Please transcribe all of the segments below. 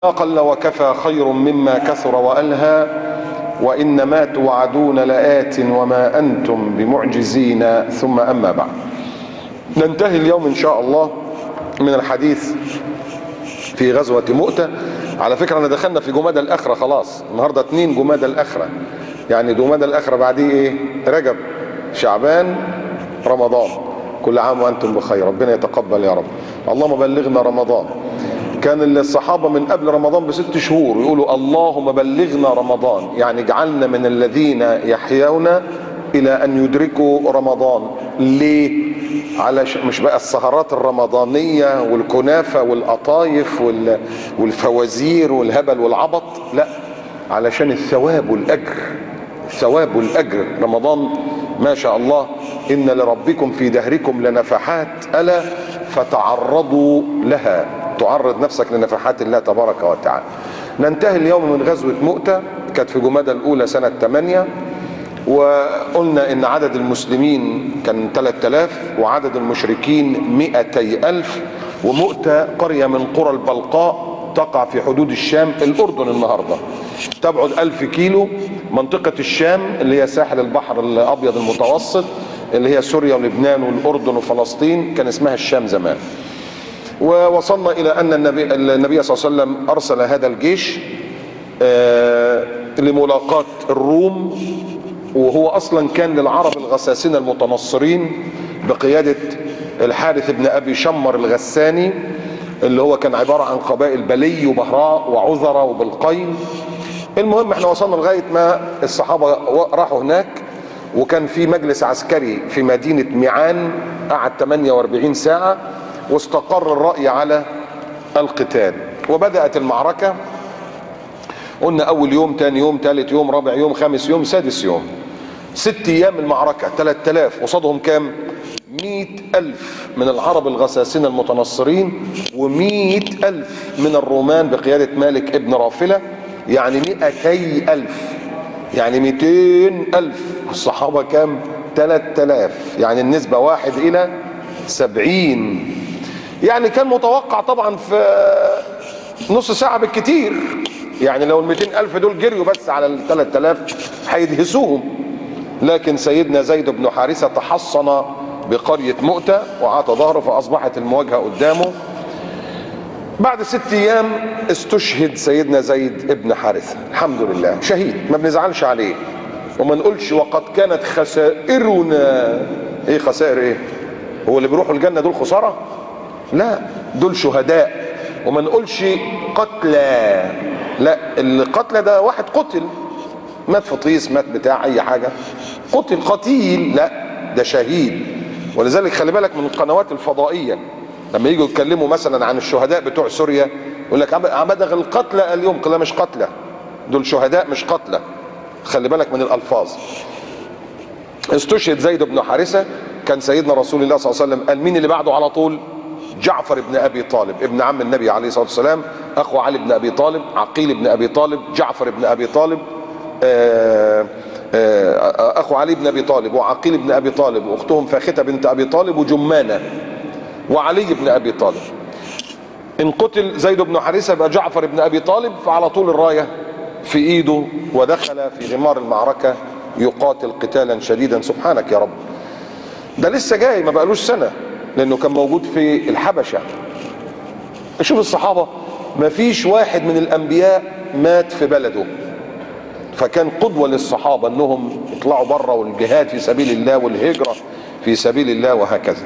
قل وكفى خير مما كثر وألهى، وإن ما توعدون لآت وما أنتم بمعجزين. ثم أما بعد، ننتهي اليوم إن شاء الله من الحديث في غزوة مؤتة. على فكرة أنا دخلنا في جمادى الآخرة خلاص، النهاردة 2 جمادى الآخرة، يعني جمادى الآخرة بعديه إيه؟ رجب، شعبان، رمضان. كل عام وأنتم بخير، ربنا يتقبل يا رب. اللهم بلغنا رمضان. كان الصحابة من قبل رمضان ب6 شهور يقولوا اللهم بلغنا رمضان، يعني اجعلنا من الذين يحيون إلى أن يدركوا رمضان. ليه؟ علشان مش بقى السهرات الرمضانية والكنافة والقطايف والفوازير والهبل والعبط، لا، علشان الثواب والأجر. الثواب والأجر. رمضان ما شاء الله إن لربكم في دهركم لنفحات ألا فتعرضوا لها. تعرض نفسك لنفحات الله تبارك وتعالى. ننتهي اليوم من غزوة مؤتة، كانت في جمادى الأولى سنة 8، وقلنا إن عدد المسلمين كان 3000 وعدد المشركين 200,000. ومؤتة قرية من قرى البلقاء تقع في حدود الشام، الأردن النهاردة، تبعد 1000 كيلو. منطقة الشام اللي هي ساحل البحر الأبيض المتوسط، اللي هي سوريا ولبنان والأردن وفلسطين، كان اسمها الشام زمان. ووصلنا إلى أن النبي صلى الله عليه وسلم أرسل هذا الجيش لملاقاة الروم، وهو أصلا كان للعرب الغساسنة المتنصرين بقيادة الحارث بن أبي شمر الغساني، اللي هو كان عبارة عن قبائل بلي وبهراء وعذرة وبالقين. المهم احنا وصلنا لغاية ما الصحابة راحوا هناك، وكان في مجلس عسكري في مدينة ميعان قعد 48 ساعة، واستقر الرأي على القتال. وبدأت المعركة. قلنا أول يوم، تاني يوم، تالت يوم، رابع يوم، خامس يوم، سادس يوم. 6 أيام المعركة. 3000 قصادهم كام؟ 100,000 من العرب الغساسنة المتنصرين، و100,000 من الرومان بقيادة مالك ابن رافلة، يعني 200,000، يعني 200,000. الصحابة كام؟ 3000، يعني النسبة 1:70. يعني كان متوقع طبعا في نص ساعة بالكتير، يعني لو 200,000 دول جريوا بس على 3000 هيدهسوهم. لكن سيدنا زيد بن حارثة تحصن بقرية مؤتة وعطى ظهره، فأصبحت المواجهة قدامه. بعد 6 أيام استشهد سيدنا زيد بن حارثة، الحمد لله، شهيد، ما بنزعلش عليه، وما نقولش وقد كانت خسائرنا. ايه خسائر ايه؟ هو اللي بيروحوا الجنة دول خسارة؟ لا، دول شهداء. وما نقولش قتلى، لا، القتلى ده واحد قتل، مات في طيس، مات بتاع اي حاجة، قتل قتيل، لا، ده شهيد. ولذلك خلي بالك من القنوات الفضائية لما يجوا يتكلموا مثلا عن الشهداء بتوع سوريا، يقول لك عبدغ القتلى اليوم، لا مش قتلى، دول شهداء مش قتلى. خلي بالك من الألفاظ. استشهد زيد بن حارثة. كان سيدنا رسول الله صلى الله عليه وسلم قال مين اللي بعده على طول؟ جعفر بن أبي طالب، ابن عم النبي عليه الصلاة والسلام، أخو علي بن أبي طالب، عقيل بن أبي طالب، جعفر بن أبي طالب، أخو علي بن أبي طالب وعقيل بن أبي طالب، وأختهم فاختة بنت أبي طالب وجمانة وعلي بن أبي طالب. إن قتل زيد بن حارثة يبقى جعفر بن أبي طالب، فعلى طول الراية في إيده، ودخل في غمار المعركة يقاتل قتالا شديدا. سبحانك يا رب، ده لسه جاي ما بقالوش سنة، لأنه كان موجود في الحبشة. شوف الصحابة، ما فيش واحد من الأنبياء مات في بلده، فكان قدوة للصحابة أنهم يطلعوا بره، والجهاد في سبيل الله والهجرة في سبيل الله وهكذا.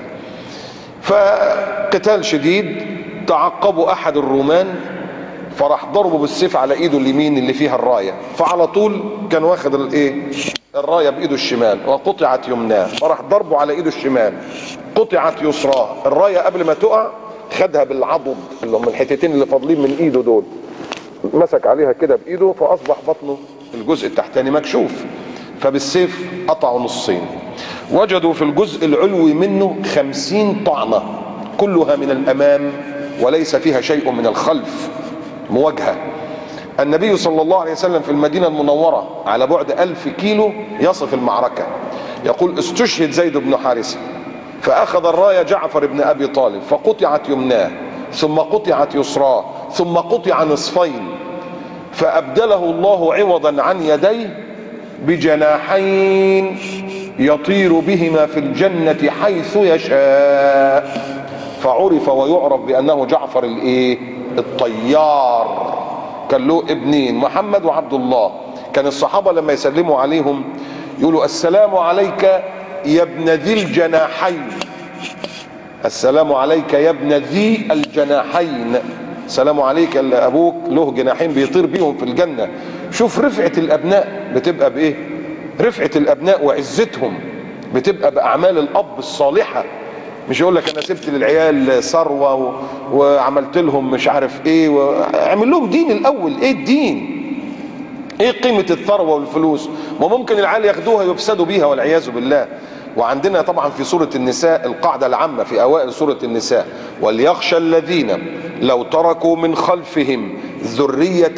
فقتال شديد. تعقبوا أحد الرومان، فراح ضربه بالسيف على ايده اليمين اللي فيها الراية، فعلى طول كان واخد الايه الراية بايده الشمال، وقطعت يمناه، فراح ضربه على ايده الشمال، قطعت يسراه. الراية قبل ما تقع خدها بالعضد، اللي هم الحتتين اللي فاضلين من ايده دول، مسك عليها كده بايده، فاصبح بطنه الجزء التحتاني مكشوف، فبالسيف قطعوا نصين. وجدوا في الجزء العلوي منه 50 طعنة، كلها من الامام وليس فيها شيء من الخلف، مواجهة. النبي صلى الله عليه وسلم في المدينة المنورة على بعد 1000 كيلو يصف المعركة، يقول استشهد زيد بن حارثة، فأخذ الراية جعفر بن أبي طالب، فقطعت يمناه ثم قطعت يسراه ثم قطع نصفين فأبدله الله عوضا عن يديه بجناحين يطير بهما في الجنة حيث يشاء، فعرف ويعرف بأنه جعفر الطيار. كان له ابنين محمد وعبد الله. كان الصحابة لما يسلموا عليهم يقولوا السلام عليك يا ابن ذي الجناحين، السلام عليك يا ابن ذي الجناحين، السلام عليك اللي ابوك له جناحين بيطير بيهم في الجنة. شوف رفعة الابناء بتبقى بايه، رفعة الابناء وعزتهم بتبقى باعمال الاب الصالحة. مش يقول لك انا سبت للعيال ثروة وعملت لهم مش عارف ايه، واعمل لهم دين الاول. ايه الدين؟ ايه قيمة الثروة والفلوس؟ ما ممكن العيال ياخدوها يفسدوا بيها والعياذ بالله. وعندنا طبعا في سورة النساء القاعدة العامة في اوائل سورة النساء: وليخشى الذين لو تركوا من خلفهم ذرية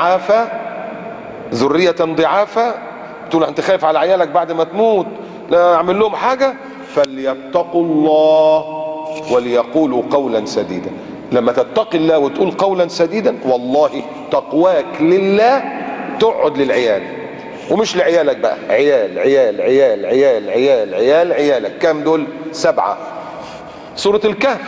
ضعافا، تقول انت خايف على عيالك بعد ما تموت لا اعمل لهم حاجة، فليتقوا الله وليقولوا قولا سديدا. لما تتقي الله وتقول قولا سديدا والله تقواك لله تقعد للعيال، ومش لعيالك بقى، عيال عيال عيال عيال عيال عيال عيالك. كام دول؟ 7. سورة الكهف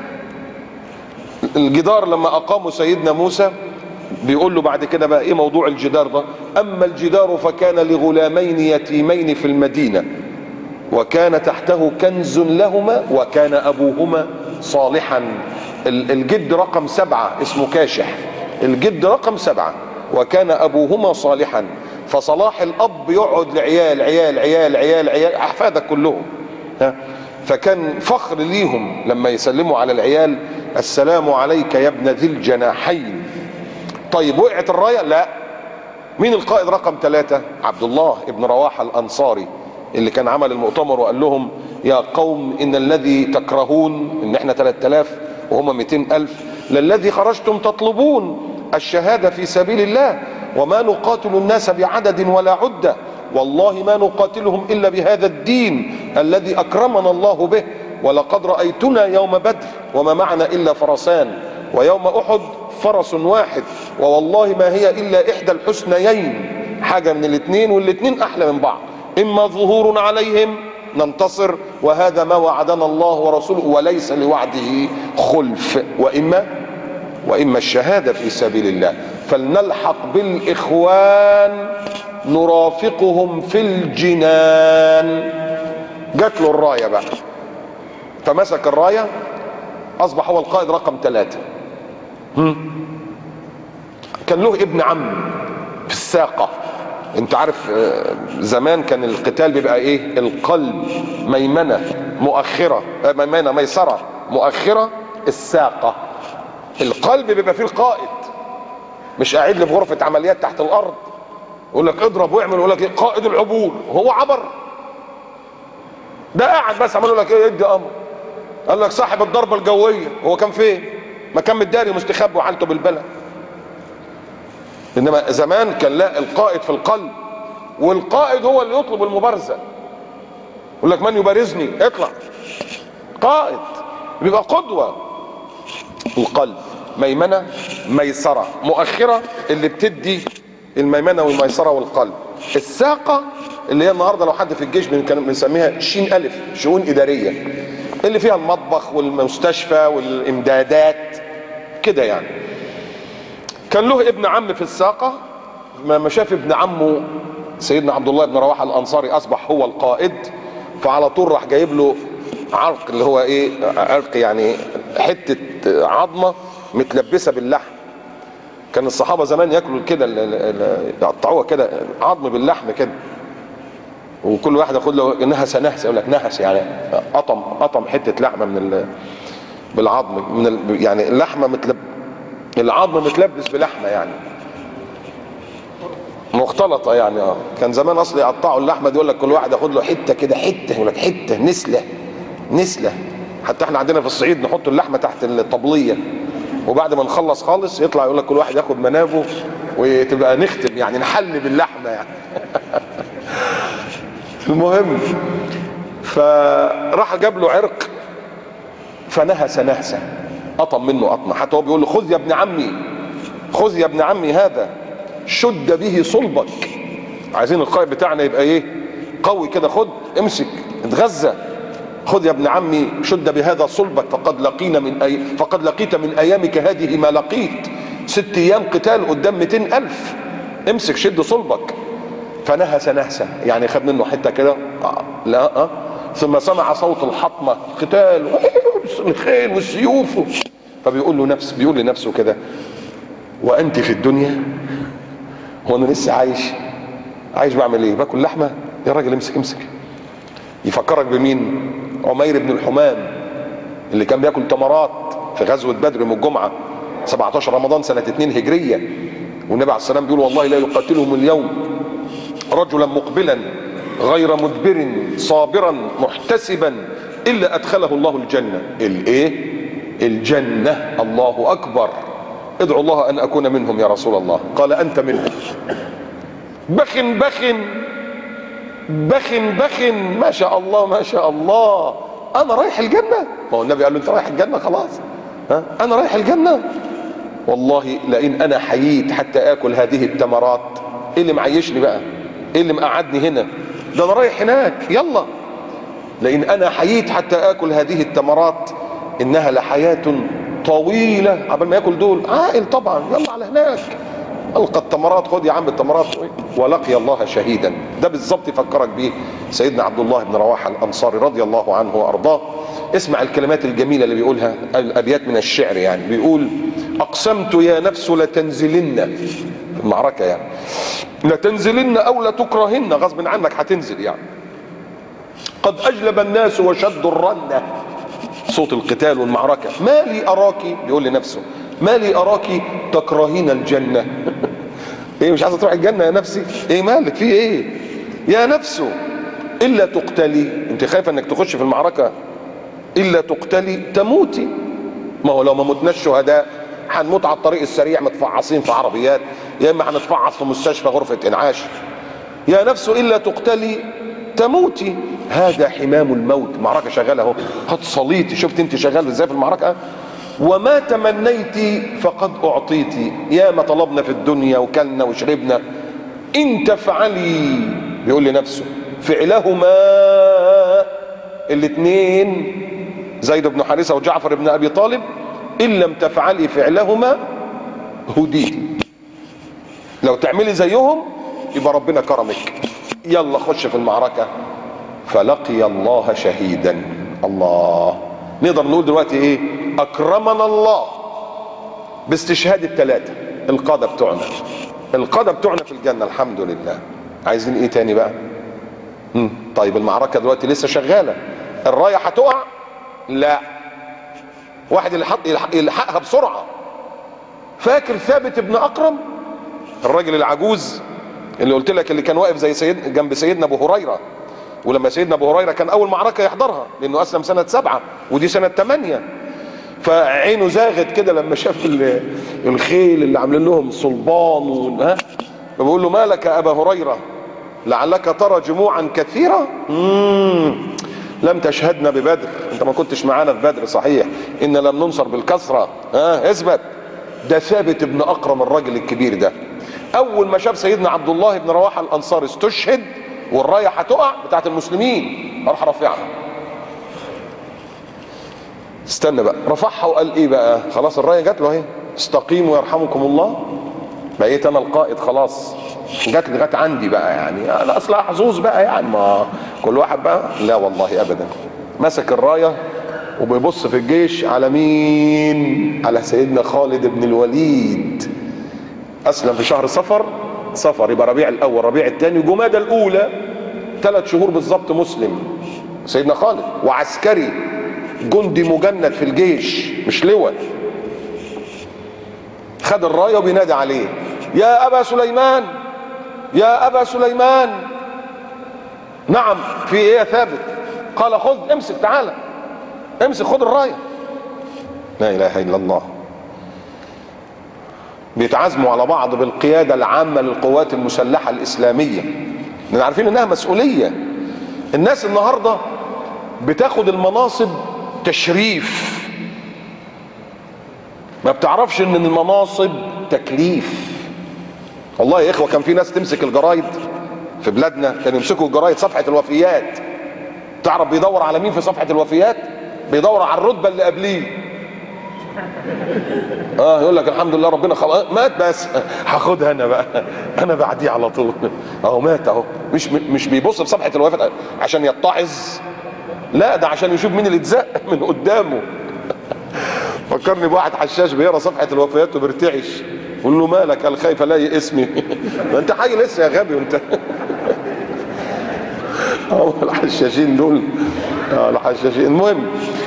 الجدار لما اقاموا سيدنا موسى بيقول له بعد كده بقى ايه موضوع الجدار ده: اما الجدار فكان لغلامين يتيمين في المدينة وكان تحته كنز لهما وكان ابوهما صالحا. الجد رقم 7 اسمه كاشح، الجد رقم 7 وكان ابوهما صالحا. فصلاح الاب يقعد لعيال عيال عيال عيال عيال احفادك كلهم. فكان فخر ليهم لما يسلموا على العيال: السلام عليك يا ابن ذي الجناحين. طيب وقعت الرايه؟ لا. مين القائد رقم 3؟ عبد الله ابن رواحه الانصاري، اللي كان عمل المؤتمر وقال لهم: يا قوم ان الذي تكرهون ان احنا 3000 وهم 200,000 للذي خرجتم تطلبون الشهادة في سبيل الله، وما نقاتل الناس بعدد ولا عدة، والله ما نقاتلهم إلا بهذا الدين الذي أكرمنا الله به، ولقد رأيتنا يوم بدر وما معنا إلا فرسان، ويوم أحد فرس واحد، ووالله ما هي إلا إحدى الحسنيين، حاجة من الاثنين والاتنين أحلى من بعض، إما ظهور عليهم ننتصر وهذا ما وعدنا الله ورسوله وليس لوعده خلف، وإما الشهادة في سبيل الله، فلنلحق بالإخوان نرافقهم في الجنان. جات له الراية بقى فمسك الراية، أصبح هو القائد رقم 3. كان له ابن عم في الساقة. انت عارف زمان كان القتال بيبقى ايه؟ القلب ميمنة مؤخرة، ميمنة ميسرة مؤخرة، الساقة. القلب بيبقى فيه القائد، مش قاعد لي في غرفة عمليات تحت الارض يقول لك اضرب واعمل، يقول لك قائد العبور، وهو عبر؟ ده قاعد بس عمال يقول لك ايه؟ ادي امر. قال لك صاحب الضربة الجوية، هو كان فين؟ ما كان متداري مستخبي وحالته بالبلد. انما زمان كان لا، القائد في القلب، والقائد هو اللي يطلب المبارزة. يقول لك من يبارزني؟ اطلع. قائد بيبقى قدوة. القلب ميمنة ميسرة مؤخرة، اللي بتدي الميمنة والميسرة والقلب. الساقة اللي هي النهاردة لو حد في الجيش كان بنسميها شين ألف، شؤون إدارية، اللي فيها المطبخ والمستشفى والإمدادات كده يعني. كان له ابن عم في الساقة، ما شاف ابن عمه سيدنا عبد الله بن رواحة الأنصاري أصبح هو القائد، فعلى طول راح جايب له عرق، اللي هو ايه؟ عرق يعني حتة عظمة متلبسة باللحم. كان الصحابة زمان ياكلوا كده، يقطعوها كده عظم باللحم كده، وكل واحد ياخد له نهسة نهسة، يقول لك نهس يعني قطم حتة لحمة بالعظم، يعني اللحمة العظم متلبس بلحمة يعني مختلطة يعني. كان زمان اصلي يقطعوا اللحمة دي، يقول لك كل واحد ياخد له حتة كده، حتة يقول لك حتة نسلة. حتى احنا عندنا في الصعيد نحط اللحمة تحت الطبلية، وبعد ما نخلص خالص يطلع يقول لك كل واحد ياخد منابه، وتبقى نختم يعني نحل باللحمة يعني. المهم فراح جاب له عرق فنهس نهسة، قطم منه قطمه، حتى هو بيقول له خذ يا ابن عمي، خذ يا ابن عمي هذا شد به صلبك. عايزين القائد بتاعنا يبقى ايه؟ قوي كده. خد امسك اتغذى. خذ يا ابن عمي شد بهذا صلبك فقد لقيت من ايامك هذه ما لقيت. 6 ايام قتال قدام 200,000. امسك شد صلبك. فنهس نهسه، يعني خد منه حته كده. لا ثم سمع صوت الحطمه، قتال الخيل والسيوف. فبيقول لنفسه كده: وانت في الدنيا؟ هو انا لسه عايش بعمل ايه؟ باكل لحمه؟ يا راجل امسك. يفكرك بمين؟ عمير بن الحمام اللي كان بياكل تمرات في غزوه بدر يوم الجمعه 17 رمضان سنه 2 هجريه، والنبي عليه السلام بيقول: والله لا يقاتلهم اليوم رجلا مقبلا غير مدبر صابرا محتسبا الا ادخله الله الجنه. الايه؟ الجنه. الله اكبر. ادعو الله ان اكون منهم يا رسول الله. قال: انت منهم. بخن ما شاء الله ما شاء الله، انا رايح الجنه. ما هو النبي قال له: انت رايح الجنه خلاص. انا رايح الجنه. والله لئن انا حييت حتى اكل هذه التمرات. ايه اللي معيشني بقى؟ ايه اللي مقعدني هنا؟ ده انا رايح هناك. يلا، لئن انا حييت حتى اكل هذه التمرات انها لحياه طويله. قبل ما ياكل دول عاقل طبعا. يلا على هناك، القى التمرات. خد يا عم التمرات. ولقي الله شهيدا. ده بالظبط يفكرك بيه سيدنا عبد الله بن رواحه الانصاري رضي الله عنه وارضاه. اسمع الكلمات الجميله اللي بيقولها، الابيات من الشعر يعني. بيقول: اقسمت يا نفس لتنزلن، في المعركه يعني، لتنزلن او لتكرهن، غصب عنك هتنزل يعني. قد اجلب الناس وشدوا الرنه، صوت القتال والمعركه. ما لي اراك، بيقول لنفسه: ما لي اراك تكرهين الجنه. ايه مش عايزه تروح الجنه يا نفسي؟ ايه مالك؟ في ايه يا نفسه؟ الا تقتلي، انت خايفه انك تخش في المعركه، الا تقتلي تموتي. ما هو لو ما متناش شهداء هنموت على الطريق السريع متفعصين في عربيات، يا اما هنتفعص في مستشفى غرفه انعاش. يا نفس الا تقتلي تموتي، هذا حمام الموت. معركه شغاله اهو، قد صليتي. شفت انت شغال ازاي في المعركه؟ وما تمنيت فقد اعطيت، يا ما طلبنا في الدنيا وكلنا وشربنا. ان تفعلي، بيقول لنفسه، فعلهما الاثنين زيد بن حارثه وجعفر بن ابي طالب، ان لم تفعلي فعلهما هديتي. لو تعملي زيهم يبقى ربنا كرمك. يلا خش في المعركه. فلقي الله شهيدا. الله. نقدر نقول دلوقتي ايه؟ اكرمنا الله باستشهاد الثلاثه القاده بتوعنا. القاده بتوعنا في الجنه الحمد لله. عايزين ايه تاني بقى؟ طيب المعركه دلوقتي لسه شغاله. الرايه هتقع؟ لا، واحد اللي يلحقها بسرعه. فاكر ثابت بن اقرم الراجل العجوز اللي قلت لك، اللي كان واقف زي جنب سيدنا ابو هريره، ولما سيدنا ابو هريره كان اول معركه يحضرها لانه اسلم سنه 7 ودي سنه 8، فعينه زاغت كده لما شاف الخيل اللي عاملين لهم صلبان فبقول له: مالك يا ابا هريره؟ لعلك ترى جموعا كثيره. لم تشهدنا ببدر، انت ما كنتش معانا في بدر صحيح، ان لم ننصر بالكثره. اثبت. ده ثابت بن اقرم الراجل الكبير ده، اول ما شاف سيدنا عبد الله بن رواحه الانصاري استشهد والرايه هتقع بتاعت المسلمين، راح رافعها. استنى بقى، رفعها وقال ايه بقى؟ خلاص الرايه جات له اهي، استقيموا يرحمكم الله. بقيت انا القائد خلاص، جات لغايه عندي بقى يعني. انا اصلا حظوظ بقى يعني، ما كل واحد بقى. لا والله ابدا. مسك الرايه وبيبص في الجيش على مين؟ على سيدنا خالد بن الوليد. اسلم في شهر صفر يبقى ربيع الاول ربيع الثاني جمادى الاولى، 3 شهور بالظبط مسلم سيدنا خالد، وعسكري جندي مجند في الجيش مش لواء. خد الرايه وبينادي عليه: يا ابا سليمان، يا ابا سليمان. نعم، في ايه يا ثابت؟ قال: خذ، امسك، تعالى امسك، خد الرايه. لا اله الا الله. بيتعزموا على بعض بالقياده العامه للقوات المسلحه الاسلاميه، لان عارفين انها مسؤوليه. الناس النهارده بتاخد المناصب تشريف، ما بتعرفش ان المناصب تكليف. والله يا اخوة كان في ناس تمسك الجرايد في بلادنا، كانوا يمسكوا الجرايد صفحة الوفيات، تعرف بيدور على مين في صفحة الوفيات؟ بيدور على الرتبة اللي قبليه. يقول لك الحمد لله ربنا خلاص مات، بس هاخدها انا بقى، انا بعديه على طول، اهو مات اهو. مش بيبص بصفحة الوفيات عشان يتعظ، لا ده عشان يشوف مين اللي اتزق من قدامه. فكرني بواحد حشاش بيقرا صفحة الوفيات وبيرتعش، قول له مالك؟ قال خايف الاقي اسمي. ما انت حي لسه يا غبي وانت. الحشاشين دول، الحشاشين. المهم،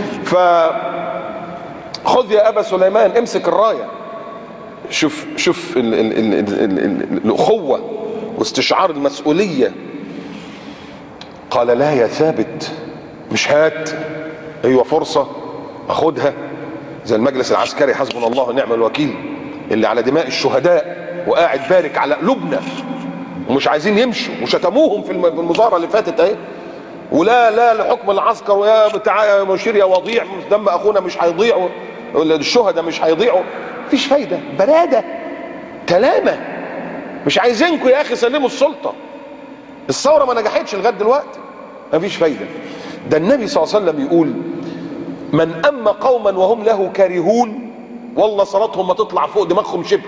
خذ يا ابا سليمان، امسك الرايه. شوف الاخوه واستشعار المسؤوليه. قال لا يا ثابت، مش هات، ايوه فرصه اخدها، زي المجلس العسكري حسبنا الله ونعم الوكيل اللي على دماء الشهداء وقاعد بارك على قلوبنا ومش عايزين يمشوا، وشتموهم في المظاهره اللي فاتت اهي، ولا لا لحكم العسكر، ويا بتاع يا مشير يا وضيع، دم اخونا مش هيضيع، الشهداء مش هيضيعوا. مفيش فايده، براده، تلامه، مش عايزينكم يا اخي سلموا السلطه. الثوره ما نجحتش لغايه دلوقتي، مفيش فايده. ده النبي صلى الله عليه وسلم بيقول من اما قوما وهم له كارهون والله صلاتهم ما تطلع فوق دماغهم شبر.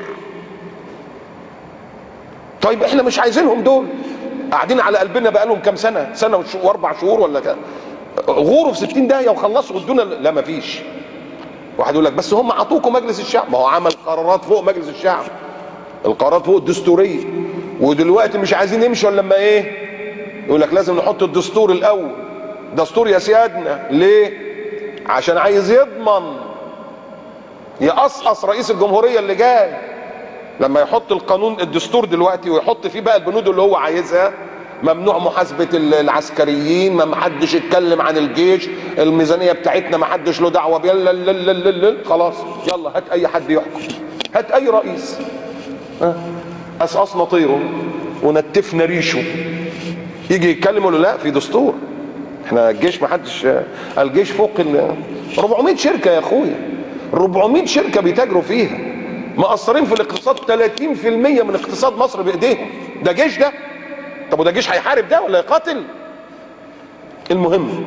طيب احنا مش عايزينهم دول، قاعدين على قلبنا بقالهم كام سنه واربع شهور ولا كده، غوروا في 60 داهيه وخلصوا ودونا. لا مفيش. واحد يقول لك بس هم عطوكم مجلس الشعب، ما هو عمل قرارات فوق مجلس الشعب، القرارات فوق الدستوريه، ودلوقتي مش عايزين يمشوا الا لما ايه؟ يقول لك لازم نحط الدستور الاول. دستور يا سيادنا، ليه؟ عشان عايز يضمن يقصقص رئيس الجمهوريه اللي جاي لما يحط القانون الدستور دلوقتي ويحط فيه بقى البنود اللي هو عايزها. ممنوع محاسبه العسكريين، ما حدش يتكلم عن الجيش، الميزانيه بتاعتنا ما حدش له دعوه بيها، لا خلاص يلا هات اي حد يحكم، هات اي رئيس، قصقصنا طيره ونتفنا ريشه، يجي يتكلم ولا لا في دستور. احنا الجيش ما حدش، الجيش فوق 400 شركه يا اخويا، 400 شركه بيتاجروا فيها، مقصرين في الاقتصاد 30% من اقتصاد مصر بايديهم. ده جيش ده؟ طب وده جيش هيحارب ده ولا يقاتل؟ المهم،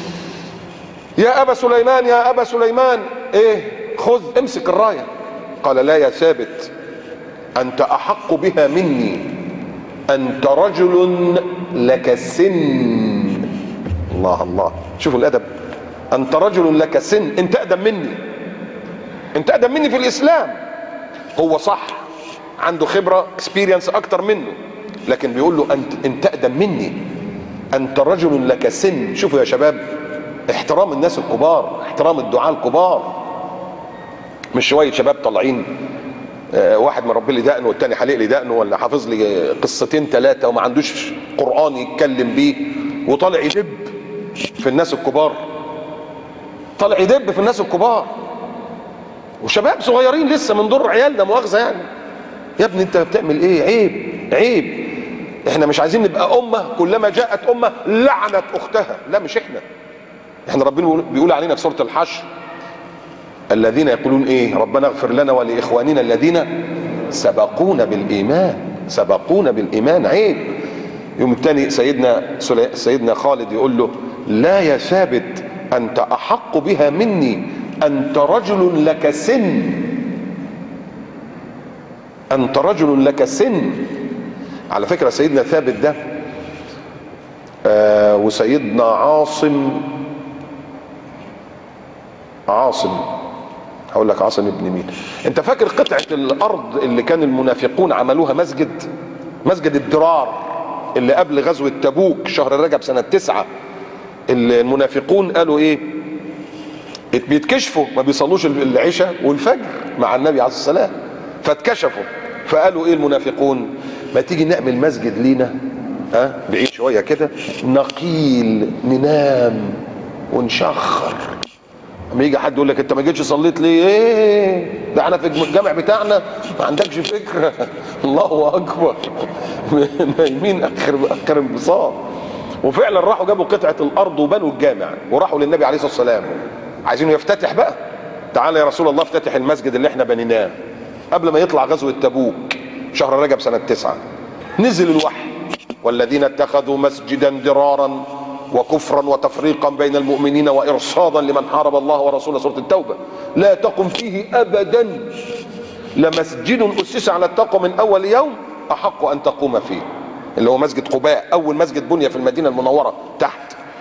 يا ابا سليمان يا ابا سليمان، ايه؟ خذ امسك الرايه. قال لا يا ثابت، انت احق بها مني، انت رجل لك سن. الله الله، شوفوا الادب، انت رجل لك سن، انت اقدم مني، انت اقدم مني في الاسلام. هو صح عنده خبره اكسبيرينس اكتر منه، لكن بيقول له انت اقدم مني، انت رجل لك سن. شوفوا يا شباب، احترام الناس الكبار، احترام الدعاة الكبار، مش شويه شباب طالعين، واحد مربي لي دقنه والتاني حلق لي دقنه ولا حافظ لي قصتين ثلاثه وما عندوش قران يتكلم بيه، وطالع يدب في الناس الكبار، طالع يدب في الناس الكبار، وشباب صغيرين لسه من دور عيالنا، مؤاخذه يعني. يا ابني انت بتعمل ايه؟ عيب عيب. احنا مش عايزين نبقى امه كلما جاءت امه لعنت اختها، لا مش احنا ربنا بيقول علينا في سوره الحشر الذين يقولون ايه؟ ربنا اغفر لنا ولاخواننا الذين سبقونا بالايمان، سبقونا بالايمان. عيب. يوم الثاني سيدنا خالد يقول له لا يا ثابت، انت احق بها مني، انت رجل لك سن، انت رجل لك سن. على فكرة سيدنا ثابت ده وسيدنا عاصم، هقول لك عاصم ابن مين. انت فاكر قطعة الارض اللي كان المنافقون عملوها مسجد الضرار اللي قبل غزوة تبوك شهر رجب سنة 9؟ المنافقون قالوا ايه؟ بيتكشفوا، ما بيصلوش العشاء والفجر مع النبي عليه الصلاة والسلام، فاتكشفوا، فقالوا ايه المنافقون؟ ما تيجي نعمل مسجد لينا بعيد شويه كده، نقيل ننام ونشخر. اما يجي حد يقول لك انت ما جيتش صليت ليه؟ ايه ده احنا في الجامع بتاعنا ما عندكش فكره. الله اكبر. نايمين اخر انبساط. وفعلا راحوا جابوا قطعه الارض وبنوا الجامع وراحوا للنبي عليه الصلاه والسلام، عايزينه يفتتح بقى، تعالى يا رسول الله افتتح المسجد اللي احنا بنيناه. قبل ما يطلع غزوة تبوك شهر رجب سنة 9 نزل الوحي: والذين اتخذوا مسجدا ضرارا وكفرا وتفريقا بين المؤمنين وإرصادا لمن حارب الله ورسوله، سورة التوبة، لا تقم فيه أبدا، لمسجد أسس على التقوى من أول يوم أحق أن تقوم فيه، اللي هو مسجد قباء، أول مسجد بني في المدينة المنورة تحت،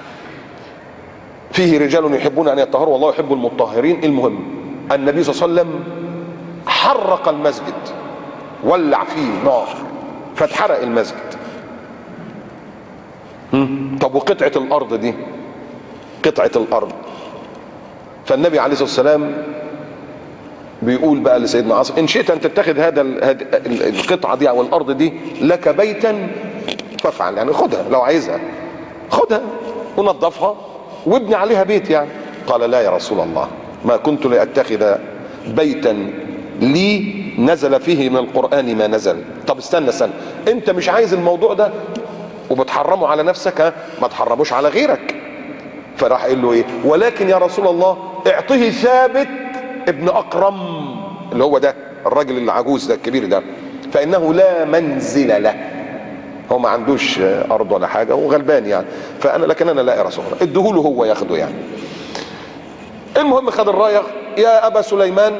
فيه رجال يحبون أن يطهروا والله يحب المطهرين. المهم النبي صلى الله عليه وسلم حرق المسجد، ولع فيه نار فاتحرق المسجد. طب وقطعة الأرض دي، قطعة الأرض، فالنبي عليه الصلاة والسلام بيقول بقى لسيدنا عاصم: إن شئت أن تتخذ هذا القطعة دي أو الأرض دي لك بيتا فافعل، يعني خدها لو عايزها، خدها ونظفها وابني عليها بيت يعني. قال: لا يا رسول الله، ما كنت لأتخذ بيتا لي نزل فيه من القرآن ما نزل. طب استنى، انت مش عايز الموضوع ده وبتحرمه على نفسك، ما تحرموش على غيرك. فراح قال له ايه: ولكن يا رسول الله اعطه ثابت ابن أقرم، اللي هو ده الراجل العجوز ده الكبير ده، فإنه لا منزل له، هو ما عندوش أرض ولا حاجة وغلبان يعني، لكن أنا لا يا رسول الله، اديهوله هو ياخده يعني. المهم خد الراية: يا أبا سليمان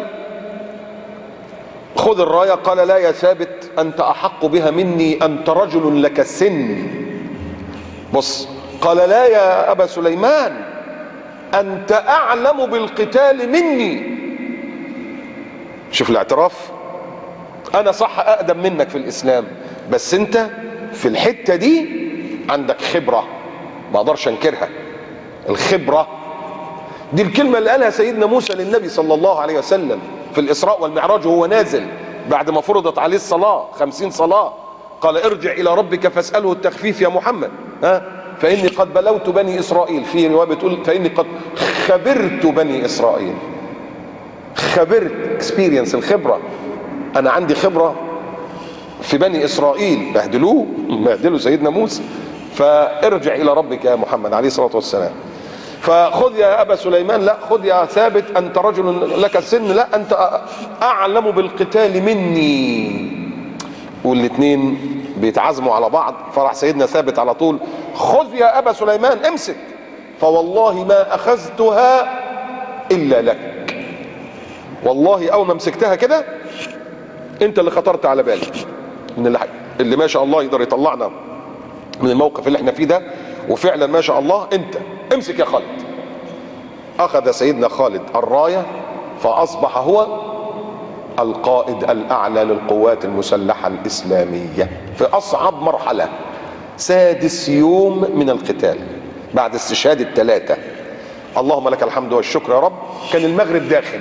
خذ الراية. قال: لا يا ثابت، أنت أحق بها مني، أنت رجل لك سن. بص، قال: لا يا أبا سليمان، أنت أعلم بالقتال مني. شوف الاعتراف، أنا صح أقدم منك في الإسلام، بس أنت في الحتة دي عندك خبرة، ما أقدرش أنكرها. الخبرة دي الكلمة اللي قالها سيدنا موسى للنبي صلى الله عليه وسلم في الإسراء والمعراج وهو نازل بعد ما فرضت عليه الصلاة 50 صلاة. قال: ارجع إلى ربك فاسأله التخفيف يا محمد، فإني قد بلوت بني إسرائيل. في رواية بتقول: فإني قد خبرت بني إسرائيل. خبرت، اكسبيرينس، الخبرة، أنا عندي خبرة في بني إسرائيل، بهدلوا سيدنا موسى. فارجع إلى ربك يا محمد عليه الصلاة والسلام. فخذ يا أبا سليمان، لا خذ يا ثابت، أنت رجل لك سن، لا أنت أعلم بالقتال مني. والاثنين بيتعزموا على بعض. فراح سيدنا ثابت على طول: خذ يا أبا سليمان، امسك، فوالله ما أخذتها إلا لك. والله أول ما مسكتها كده أنت اللي خطرت على بالي، من اللي ما شاء الله يقدر يطلعنا من الموقف اللي احنا فيه ده. وفعلا ما شاء الله، انت امسك يا خالد. اخذ سيدنا خالد الراية فاصبح هو القائد الاعلى للقوات المسلحة الاسلامية في اصعب مرحلة، سادس يوم من القتال بعد استشهاد الثلاثة. اللهم لك الحمد والشكر يا رب. كان المغرب داخل.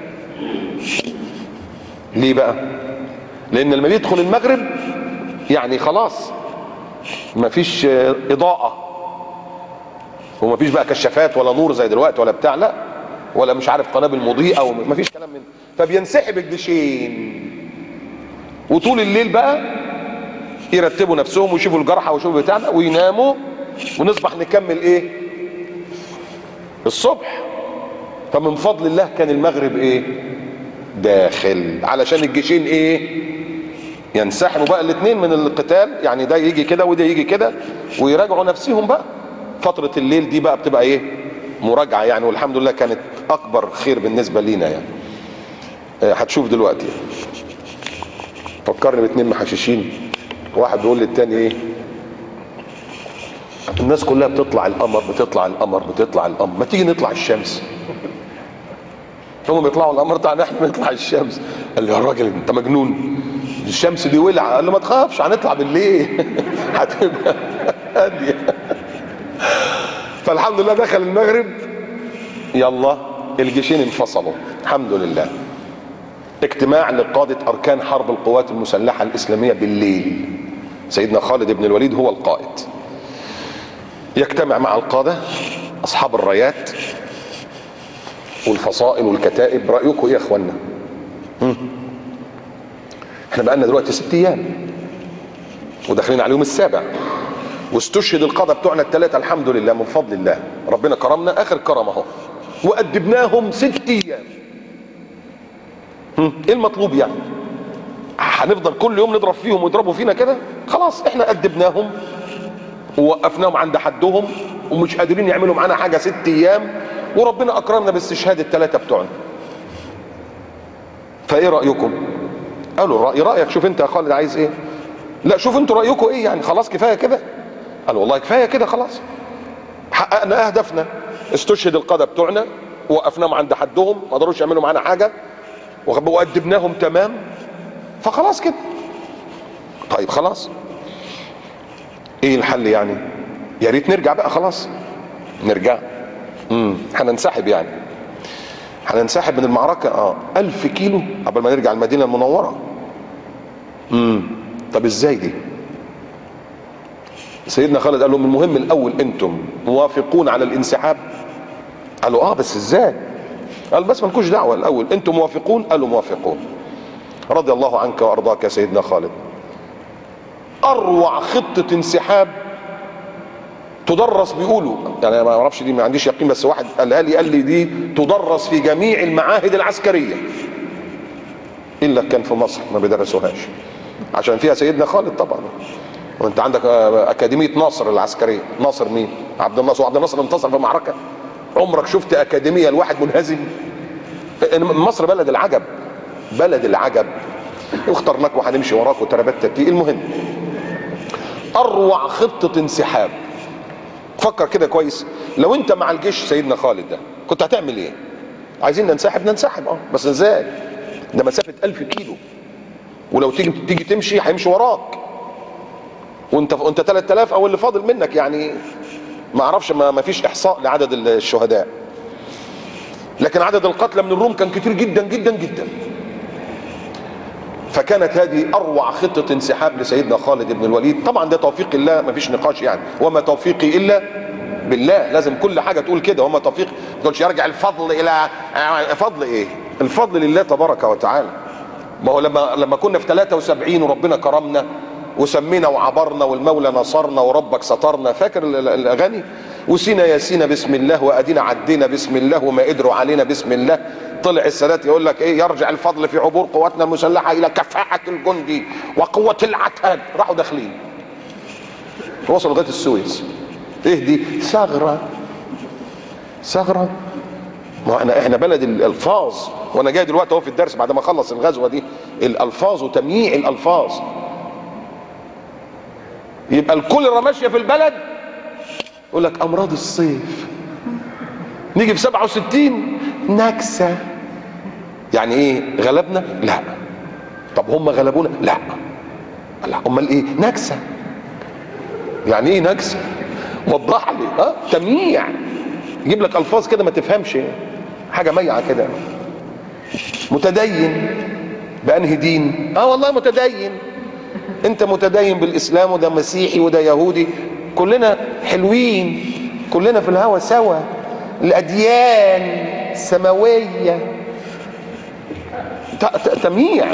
ليه بقى؟ لان لما بيدخل المغرب يعني خلاص مفيش اضاءة، ومفيش بقى كشافات ولا نور زي دلوقتي ولا بتاع، لا، ولا مش عارف قنابل مضيئة، ومفيش كلام من، فبينسحب الجيشين. وطول الليل بقى يرتبوا نفسهم ويشوفوا الجرحى ويشوفوا بتاعنا ويناموا، ونصبح نكمل ايه الصبح. فمن فضل الله كان المغرب ايه داخل، علشان الجيشين ايه ينسحبوا بقى الاثنين من القتال، يعني ده يجي كده وده يجي كده ويراجعوا نفسهم بقى. فترة الليل دي بقى بتبقى ايه مراجعة يعني، والحمد لله كانت اكبر خير بالنسبة لينا يعني. هتشوف دلوقتي فكرني باتنين محششين، واحد بيقول للتاني ايه: الناس كلها بتطلع القمر بتطلع القمر بتطلع القمر، ما تيجي نطلع الشمس. هم بيطلعوا القمر بتاعنا، احنا نطلع الشمس. قال له: يا راجل انت مجنون، الشمس دي ولعة. قال له: ما تخافش هنطلع بالليل هتبقى هادية. فالحمد لله دخل المغرب، يلا الجيشين انفصلوا الحمد لله. اجتماع لقادة أركان حرب القوات المسلحة الإسلامية بالليل، سيدنا خالد بن الوليد هو القائد. يجتمع مع القادة أصحاب الرايات والفصائل والكتائب: رأيكم إيه يا إخوانا؟ احنا بقالنا دلوقتي 6 أيام وداخلين على اليوم السابع، واستشهد القادة بتوعنا الثلاثة الحمد لله من فضل الله، ربنا كرمنا آخر كرم اهو، وأدبناهم 6 أيام ايه المطلوب يعني؟ هنفضل كل يوم نضرب فيهم ويضربوا فينا كده؟ خلاص احنا أدبناهم ووقفناهم عند حدهم ومش قادرين يعملوا معانا حاجة 6 ايام، وربنا اكرمنا باستشهاد ال3 بتوعنا. فايه رأيكم؟ قالوا الرأي رأيك، شوف انت يا خالد عايز ايه؟ لا شوف انتوا رأيكم ايه يعني، خلاص كفاية كده. قالوا والله كفاية كده خلاص، حققنا اهدافنا، استشهد القادة بتوعنا ووقفناهم عند حدهم، ما قدروش يعملوا معانا حاجة وأدبناهم تمام، فخلاص كده. طيب خلاص ايه الحل يعني؟ يا ريت نرجع بقى، خلاص نرجع. هننسحب يعني، هننسحب من المعركة 1000 كيلو قبل ما نرجع المدينة المنورة. طب ازاي دي؟ سيدنا خالد قال لهم المهم الاول انتم موافقون على الانسحاب؟ قالوا بس ازاي؟ قال بس مالكوش دعوة، الاول انتم موافقون؟ قالوا موافقون. رضي الله عنك وارضاك يا سيدنا خالد. اروع خطة انسحاب تدرس، بيقولوا يعني انا ما اعرفش دي، ما عنديش يقين، بس واحد قال لي دي تدرس في جميع المعاهد العسكرية الا كان في مصر ما بيدرسوهاش عشان فيها سيدنا خالد طبعا. وانت عندك اكاديمية ناصر العسكرية، ناصر مين؟ عبد الناصر. وعبد الناصر انتصر في معركة؟ عمرك شفت اكاديمية لواحد منهزم؟ مصر بلد العجب، بلد العجب. واخترناك وهنمشي وراك وتربات تكتيك. المهم اروع خطة انسحاب، فكر كده كويس، لو انت مع الجيش سيدنا خالد ده كنت هتعمل ايه؟ عايزين ننسحب، ننسحب بس ازاي؟ ده مسافة 1000 كيلو، ولو تيجي تمشي هيمشي وراك، وانت 3000 او اللي فاضل منك يعني، ما اعرفش، ما فيش احصاء لعدد الشهداء، لكن عدد القتلى من الروم كان كتير جدا جدا جدا. فكانت هذه اروع خطة انسحاب لسيدنا خالد بن الوليد. طبعا ده توفيق الله، ما فيش نقاش يعني، وما توفيقي الا بالله، لازم كل حاجة تقول كده، وما توفيق، ما تقولش يرجع الفضل الى فضل ايه؟ الفضل لله تبارك وتعالى. ما هو لما كنا في 73 وربنا كرمنا وسمينا وعبرنا والمولى نصرنا وربك سترنا، فاكر الاغاني؟ وسينا يا سينا بسم الله، وادينا عدينا بسم الله، وما قدروا علينا بسم الله. طلع السادات يقول لك ايه؟ يرجع الفضل في عبور قواتنا المسلحه الى كفاءه الجندي وقوه العتاد. راحوا داخلين وصلوا لغايه السويس. ايه دي؟ ثغره، ثغره. ما احنا بلد الالفاظ، وانا جاي دلوقتي اهو في الدرس بعد ما اخلص الغزوه دي، الالفاظ وتمييع الالفاظ. يبقى الكوليرا ماشيه في البلد، يقول لك امراض الصيف. نيجي في 67 نكسه. يعني ايه؟ غلبنا؟ لا. طب هم غلبونا؟ لا. امال ايه؟ نكسه. يعني ايه نكسه؟ وضح لي. تمييع، يجيب لك الفاظ كده ما تفهمش، حاجه ميعه كده. متدين بانهي دين؟ والله متدين. انت متدين بالاسلام، وده مسيحي وده يهودي، كلنا حلوين، كلنا في الهوى سوا، الاديان سماويه. تمييع.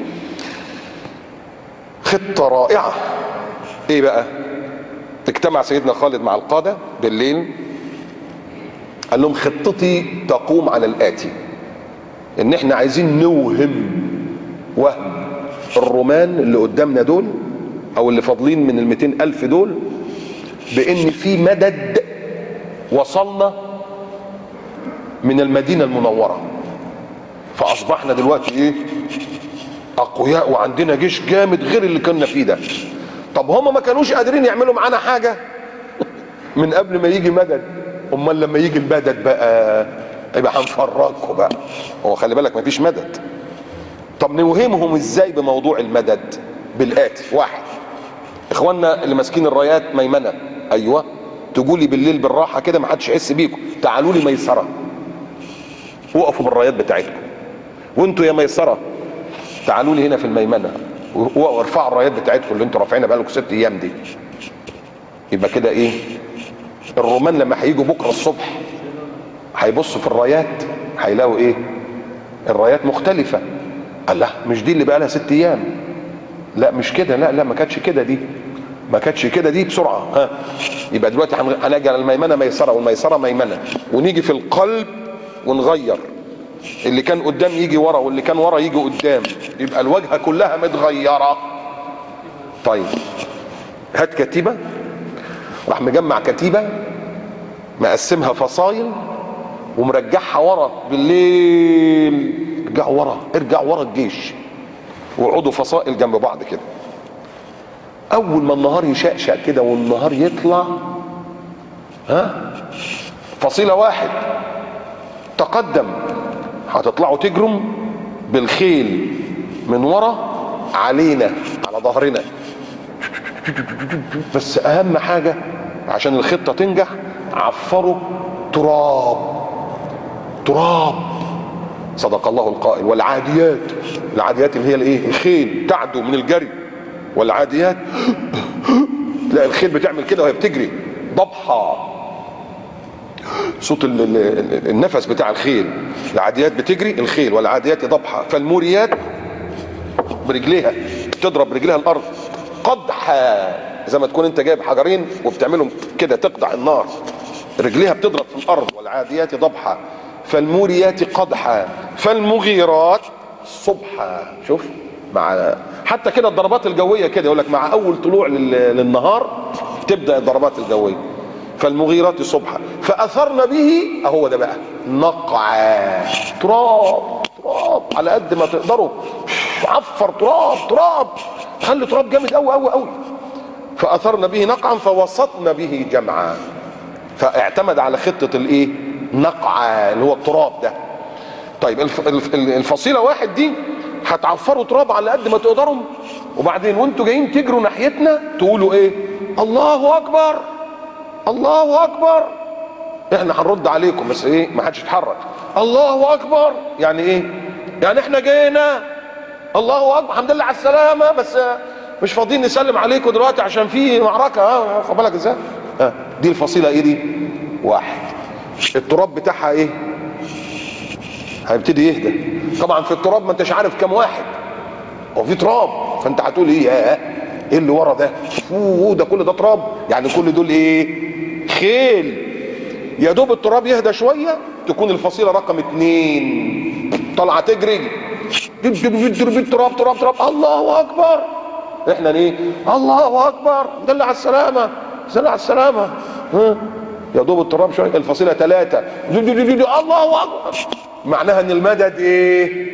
خطه رائعه. ايه بقى؟ اجتمع سيدنا خالد مع القاده بالليل، قال لهم خطتي تقوم على الاتي، ان احنا عايزين نوهم وهم الرومان اللي قدامنا دول او اللي فاضلين من 200,000 دول بان في مدد وصلنا من المدينة المنورة، فاصبحنا دلوقتي ايه؟ اقوياء وعندنا جيش جامد غير اللي كنا فيه ده. طب هم ما كانوش قادرين يعملوا معانا حاجة من قبل ما يجي مدد، امال لما يجي المدد بقى يبقى هنفرجكم بقى. هو خلي بالك ما فيش مدد. طب نوهمهم ازاي بموضوع المدد؟ بالآتي: واحد، اخواننا اللي ماسكين الرايات ميمنة، ايوه، تقولي بالليل بالراحة كده ما حدش يحس بيكم، تعالوا لي ميسرة، وقفوا بالرايات بتاعتكم. وانتوا يا ميسرة تعالوا لي هنا في الميمنة وارفعوا الرايات بتاعتكم اللي انتوا رافعينها بقالكم 6 ايام دي. يبقى كده ايه؟ الرومان لما هيجوا بكرة الصبح هيبصوا في الرايات هيلاقوا ايه؟ الرايات مختلفة. قال لا، مش دي اللي بقى لها 6 ايام، لا مش كده، لا ما كانتش كده دي، ما كانتش كده دي، بسرعه. يبقى دلوقتي هنجي على الميمنه ميسره والميسره ميمنه، ونيجي في القلب ونغير اللي كان قدام يجي ورا واللي كان ورا يجي قدام، يبقى الواجهه كلها متغيره. طيب هات كتيبه، راح مجمع كتيبه مقسمها فصايل ومرجعها ورا بالليل. ارجعوا ورا، ارجع ورا الجيش، وقعدوا فصائل جنب بعض كده. اول ما النهار يشقشق كده والنهار يطلع، فصيله واحد تقدم، هتطلعوا تجروا بالخيل من ورا علينا على ظهرنا. بس اهم حاجه عشان الخطه تنجح، عفروا تراب. تراب، صدق الله القائل. والعاديات، العاديات اللي هي الايه؟ الخيل تعدو من الجري. والعاديات تلاقي الخيل بتعمل كده وهي بتجري، ضبحه، صوت النفس بتاع الخيل. العاديات بتجري الخيل، والعاديات ضبحه. فالموريات برجليها تضرب برجليها الارض، قدحه، زي ما تكون انت جايب حجرين وبتعملهم كده تقدح النار، رجليها بتضرب في الارض. والعاديات ضبحه، فالموريات قدحا، فالمغيرات صبحا. شوف، مع حتى كده الضربات الجويه كده يقول لك مع اول طلوع للنهار تبدا الضربات الجويه. فالمغيرات صبحا، فاثرن به، اهو ده بقى، نقعا. تراب، تراب على قد ما تقدروا، عفر تراب، تراب، خلي تراب جامد قوي قوي قوي. فاثرن به نقعا فوسطن به جمعا. فاعتمد على خطه الايه؟ نقعا، اللي هو التراب ده. طيب الفصيله واحد دي هتعفروا تراب على قد ما تقدروا، وبعدين وانتوا جايين تجروا ناحيتنا تقولوا ايه؟ الله اكبر، الله اكبر. احنا هنرد عليكم بس ايه؟ ما حدش يتحرك. الله اكبر يعني ايه؟ يعني احنا جينا، الله اكبر، الحمد لله على السلامه، بس مش فاضيين نسلم عليكم دلوقتي عشان في معركه. خد بالك ازاي؟ دي الفصيله ايه دي؟ واحد. التراب بتاعها ايه؟ هيبتدي يهدى. طبعا في التراب ما انتش عارف كم واحد، هو في تراب، فانت هتقول ايه؟ ايه اللي ورا ده؟ ده كل ده تراب، يعني كل دول ايه؟ خيل. يا دوب التراب يهدى شويه تكون الفصيله رقم 2 طالعه تجري، تراب تراب تراب، الله اكبر. احنا ايه؟ الله اكبر، دل على السلامه، دل على السلامه. يا دوب التراب شويه الفصيله 3، الله اكبر. معناها ان المدد ايه؟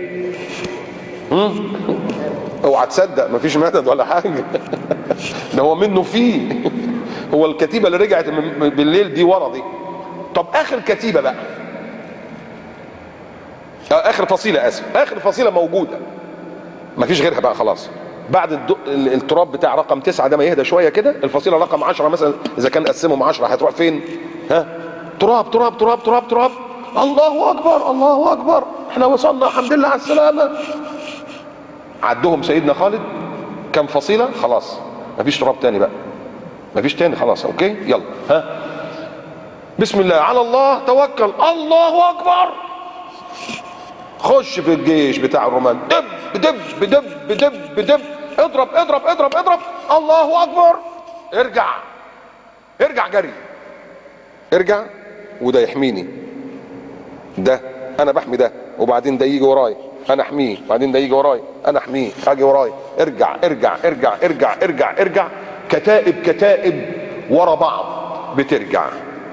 اوعى تصدق مفيش مدد ولا حاجه. ده هو منه فيه. هو الكتيبه اللي رجعت بالليل دي ورا دي. طب اخر كتيبه بقى، اخر فصيله، اسف، اخر فصيله موجوده مفيش غيرها بقى خلاص. بعد التراب بتاع رقم 9 ده ما يهدى شويه كده، الفصيله رقم 10 مثلا اذا كان قسمهم 10 هتروح فين؟ تراب تراب تراب تراب تراب، الله اكبر، الله اكبر، احنا وصلنا، الحمد لله على السلامه. عدهم سيدنا خالد كم فصيله؟ خلاص مفيش تراب تاني بقى، مفيش تاني خلاص. اوكي يلا، بسم الله، على الله توكل، الله اكبر. خش في الجيش بتاع الرومان، دب دب دب دب دب، اضرب اضرب اضرب اضرب، الله اكبر. ارجع، ارجع جري، ارجع، وده يحميني، ده انا بحمي ده، وبعدين ده يجي وراي انا احميه، وبعدين ده يجي وراي انا احميه، اجي وراي، ارجع ارجع ارجع ارجع ارجع ارجع، كتائب كتائب ورا بعض بترجع.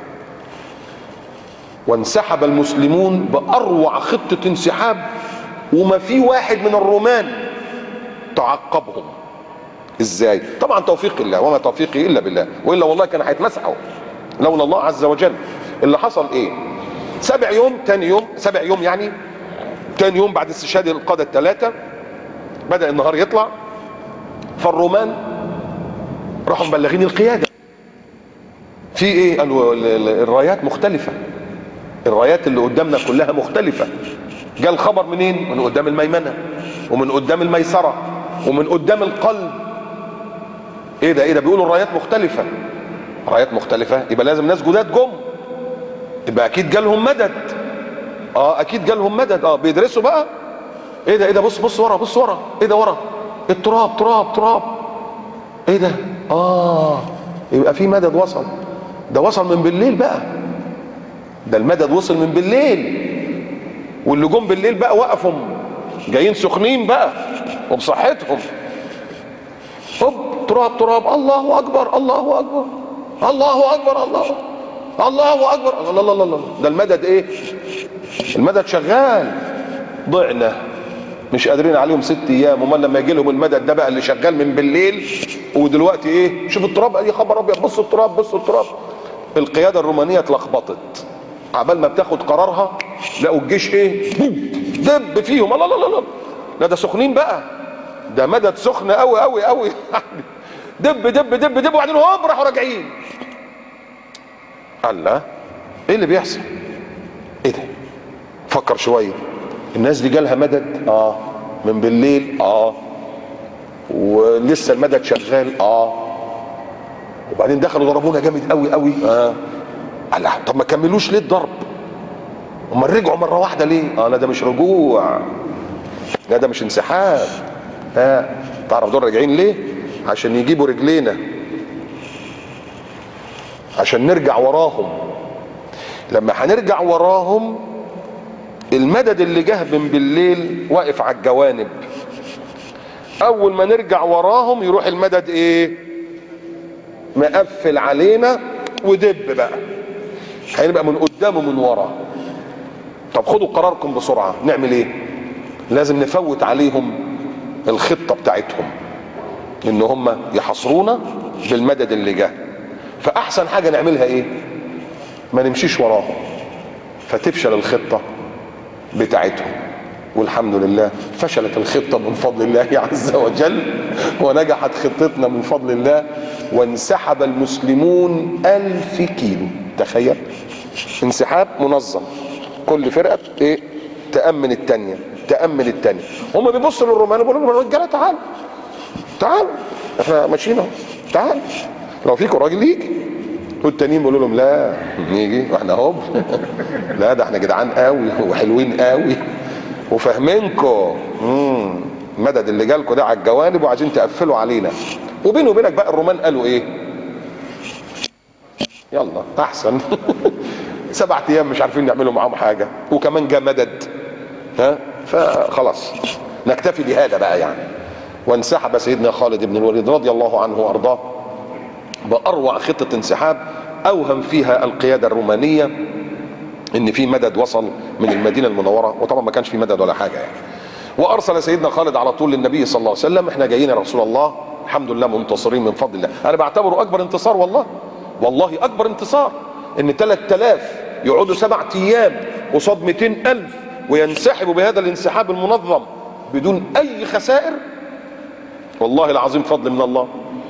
وانسحب المسلمون باروع خطه انسحاب، وما في واحد من الرومان تعقبهم. ازاي؟ طبعا توفيق الله، وما توفيقي الا بالله، والا والله كان هيتمسحوا لولا الله عز وجل. اللي حصل ايه؟ 7 يوم، تاني يوم 7 يوم يعني، تاني يوم بعد استشهاد القادة ال3 بدأ النهار يطلع، فالرومان راحوا مبلغين القيادة في ايه؟ قالوا الرايات مختلفة، الرايات اللي قدامنا كلها مختلفة. جاء الخبر منين؟ من قدام الميمنة، ومن قدام الميسرة، ومن قدام القلب. ايه ده؟ ايه ده؟ بيقولوا الرايات مختلفة. رايات مختلفة يبقى لازم ناس جداد جم، يبقى اكيد جالهم مدد. اكيد جالهم مدد. بيدرسوا بقى. ايه ده؟ ايه ده؟ بص بص ورا، بص ورا، ايه ده ورا؟ التراب تراب تراب. ايه ده؟ يبقى في مدد وصل. ده وصل من بالليل بقى، ده المدد وصل من بالليل. واللي جم بالليل بقى وقفهم جايين سخنين بقى وبصحتهم، هوب تراب تراب، الله اكبر الله اكبر الله اكبر الله اكبر، الله الله الله، ده المدد ايه؟ المدد شغال. ضعنا مش قادرين عليهم 6 ايام، امال لما يجي لهم المدد ده بقى اللي شغال من بالليل. ودلوقتي ايه؟ شوف التراب، ادي خبر ابيض، بص التراب بص التراب. القياده الرومانيه اتلخبطت، عبال ما بتاخد قرارها لقوا الجيش ايه؟ دب فيهم، الله الله الله، لا ده سخنين بقى، ده مدد سخن قوي قوي قوي دب دب دب دب، وبعدين هم راحوا راجعين. الله، ايه اللي بيحصل؟ ايه ده؟ فكر شويه، الناس دي جالها مدد من بالليل ولسه المدد شغال وبعدين دخلوا ضربونا جامد قوي قوي الله، طب ما كملوش ليه الضرب؟ هم رجعوا مره واحده ليه؟ لا ده مش رجوع، لا ده مش انسحاب. تعرف دول راجعين ليه؟ عشان يجيبوا رجلينا، عشان نرجع وراهم. لما هنرجع وراهم المدد اللي جه من بالليل واقف على الجوانب، اول ما نرجع وراهم يروح المدد ايه؟ مقفل علينا ودب بقى، هيبقى من قدام ومن ورا. طب خدوا قراركم بسرعه، نعمل ايه؟ لازم نفوت عليهم الخطه بتاعتهم ان هم يحاصرونا بالمدد اللي جه. فاحسن حاجه نعملها ايه؟ ما نمشيش وراهم، فتفشل الخطه بتاعتهم. والحمد لله فشلت الخطه من فضل الله عز وجل، ونجحت خطتنا من فضل الله، وانسحب المسلمون 1000 كيلو. تخيل، انسحاب منظم، كل فرقه ايه؟ تامن الثانيه تامن الثانيه. هم بيبصوا للرومان بيقولوا لهم الرجاله تعالوا تعالوا احنا ماشيين اهو، تعالوا لو فيكم راجل يجي. والتانيين بيقولوا لهم لا نيجي واحنا هوب لا ده احنا جدعان قوي وحلوين قوي وفاهمينكم المدد اللي جالكم ده على الجوانب وعايزين تقفلوا علينا. وبيني وبينك بقى الرومان قالوا ايه؟ يلا احسن 7 ايام مش عارفين نعملوا معاهم حاجه، وكمان جه مدد، فخلاص نكتفي بهذا بقى يعني. وانسحب سيدنا خالد بن الوليد رضي الله عنه وارضاه باروع خطه انسحاب اوهم فيها القياده الرومانيه ان في مدد وصل من المدينه المنوره، وطبعا ما كانش في مدد ولا حاجه يعني. وارسل سيدنا خالد على طول للنبي صلى الله عليه وسلم، احنا جايين يا رسول الله الحمد لله منتصرين من فضل الله. انا بعتبره اكبر انتصار، والله والله اكبر انتصار ان 3000 يقعدوا 7 ايام قصاد 200,000 وينسحبوا بهذا الانسحاب المنظم بدون اي خسائر، والله العظيم فضل من الله.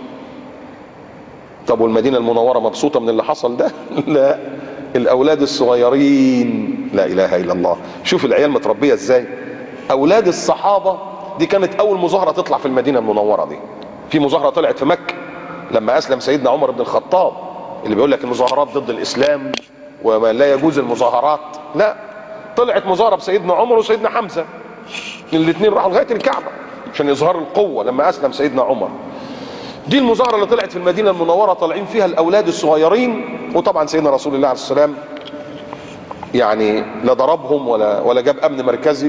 طب والمدينه المنوره مبسوطه من اللي حصل ده؟ لا، الاولاد الصغيرين، لا اله الا الله، شوف العيال متربيه ازاي. اولاد الصحابه دي كانت اول مظاهره تطلع في المدينه المنوره دي. في مظاهره طلعت في مكه لما اسلم سيدنا عمر بن الخطاب، اللي بيقول لك المظاهرات ضد الاسلام وما لا يجوز المظاهرات، لا، طلعت مظاهره بسيدنا عمر وسيدنا حمزه، الاثنين راحوا لغايه الكعبه عشان يظهروا القوه لما اسلم سيدنا عمر. دي المظاهره اللي طلعت في المدينه المنوره، طالعين فيها الاولاد الصغيرين. وطبعا سيدنا رسول الله عليه السلام يعني لا ضربهم ولا جاب امن مركزي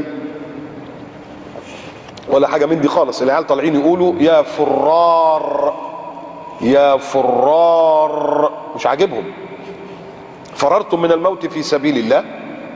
ولا حاجه من دي خالص. العيال طالعين يقولوا يا فرار يا فرار، مش عاجبهم. فررتم من الموت في سبيل الله.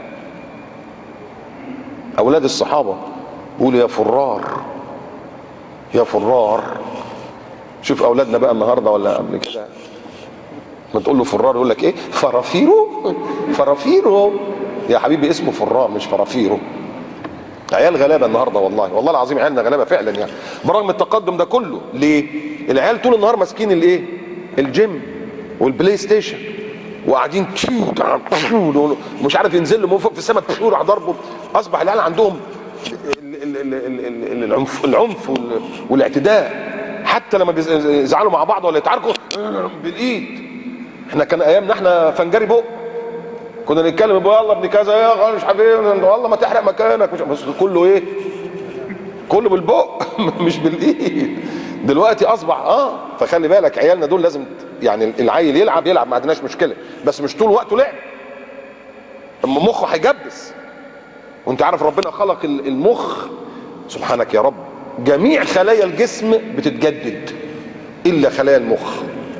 اولاد الصحابه يقولوا يا فرار يا فرار. شوف اولادنا بقى النهارده ولا قبل كده، ما تقول له فرار يقول لك ايه؟ فرافيرو فرافيرو. يا حبيبي اسمه فرار مش فرافيرو. عيال غلابه النهارده، والله والله العظيم عيالنا غلابه فعلا يعني، برغم التقدم ده كله. ليه؟ العيال طول النهار ماسكين الايه؟ الجيم والبلاي ستيشن، وقاعدين مش عارف ينزل له من فوق في السماء راح ضربه. اصبح العيال عندهم العنف والاعتداء، حتى لما بيزعلوا مع بعض ولا يتعاركوا بالايد. احنا كان ايامنا احنا فنجري بق، كنا نتكلم يلا ابن كذا يا مش عارف ايه، والله ما تحرق مكانك، مش بس كله ايه؟ كله بالبق مش بالايد. دلوقتي اصبح فخلي بالك عيالنا دول لازم يعني العيل يلعب ما عندناش مشكله، بس مش طول وقته لعب، مخه هيجبس. وانت عارف ربنا خلق المخ، سبحانك يا رب، جميع خلايا الجسم بتتجدد الا خلايا المخ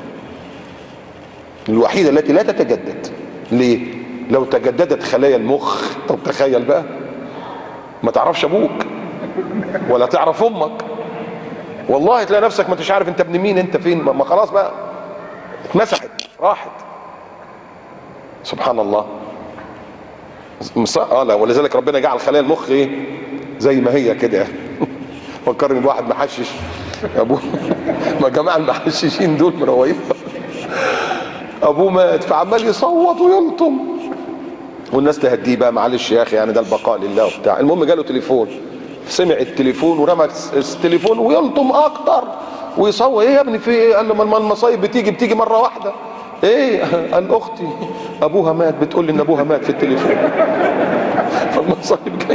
الوحيدة التي لا تتجدد. ليه؟ لو تجددت خلايا المخ، طب تخيل بقى، ما تعرفش ابوك ولا تعرف امك، والله تلاقي نفسك ما انتش عارف انت ابن مين، انت فين، ما خلاص بقى اتمسحت راحت. سبحان الله. لا، ولذلك ربنا جعل خلايا المخ ايه؟ زي ما هي كده. فكرني بواحد محشش ابوه، ما جماعه المحششين دول مروقين، ابوه مات فعمال يصوت ويلطم، والناس تهديه بقى، معلش يا اخي يعني ده البقاء لله وبتاع. المهم جاله تليفون، سمع التليفون ورمى التليفون ويلطم اكتر ويصوت. ايه يا ابني في ايه؟ قال له ما المصايب بتيجي مره واحده. ايه؟ قال اختي ابوها مات، بتقول لي ان ابوها مات في التليفون. فالمصايب جايه.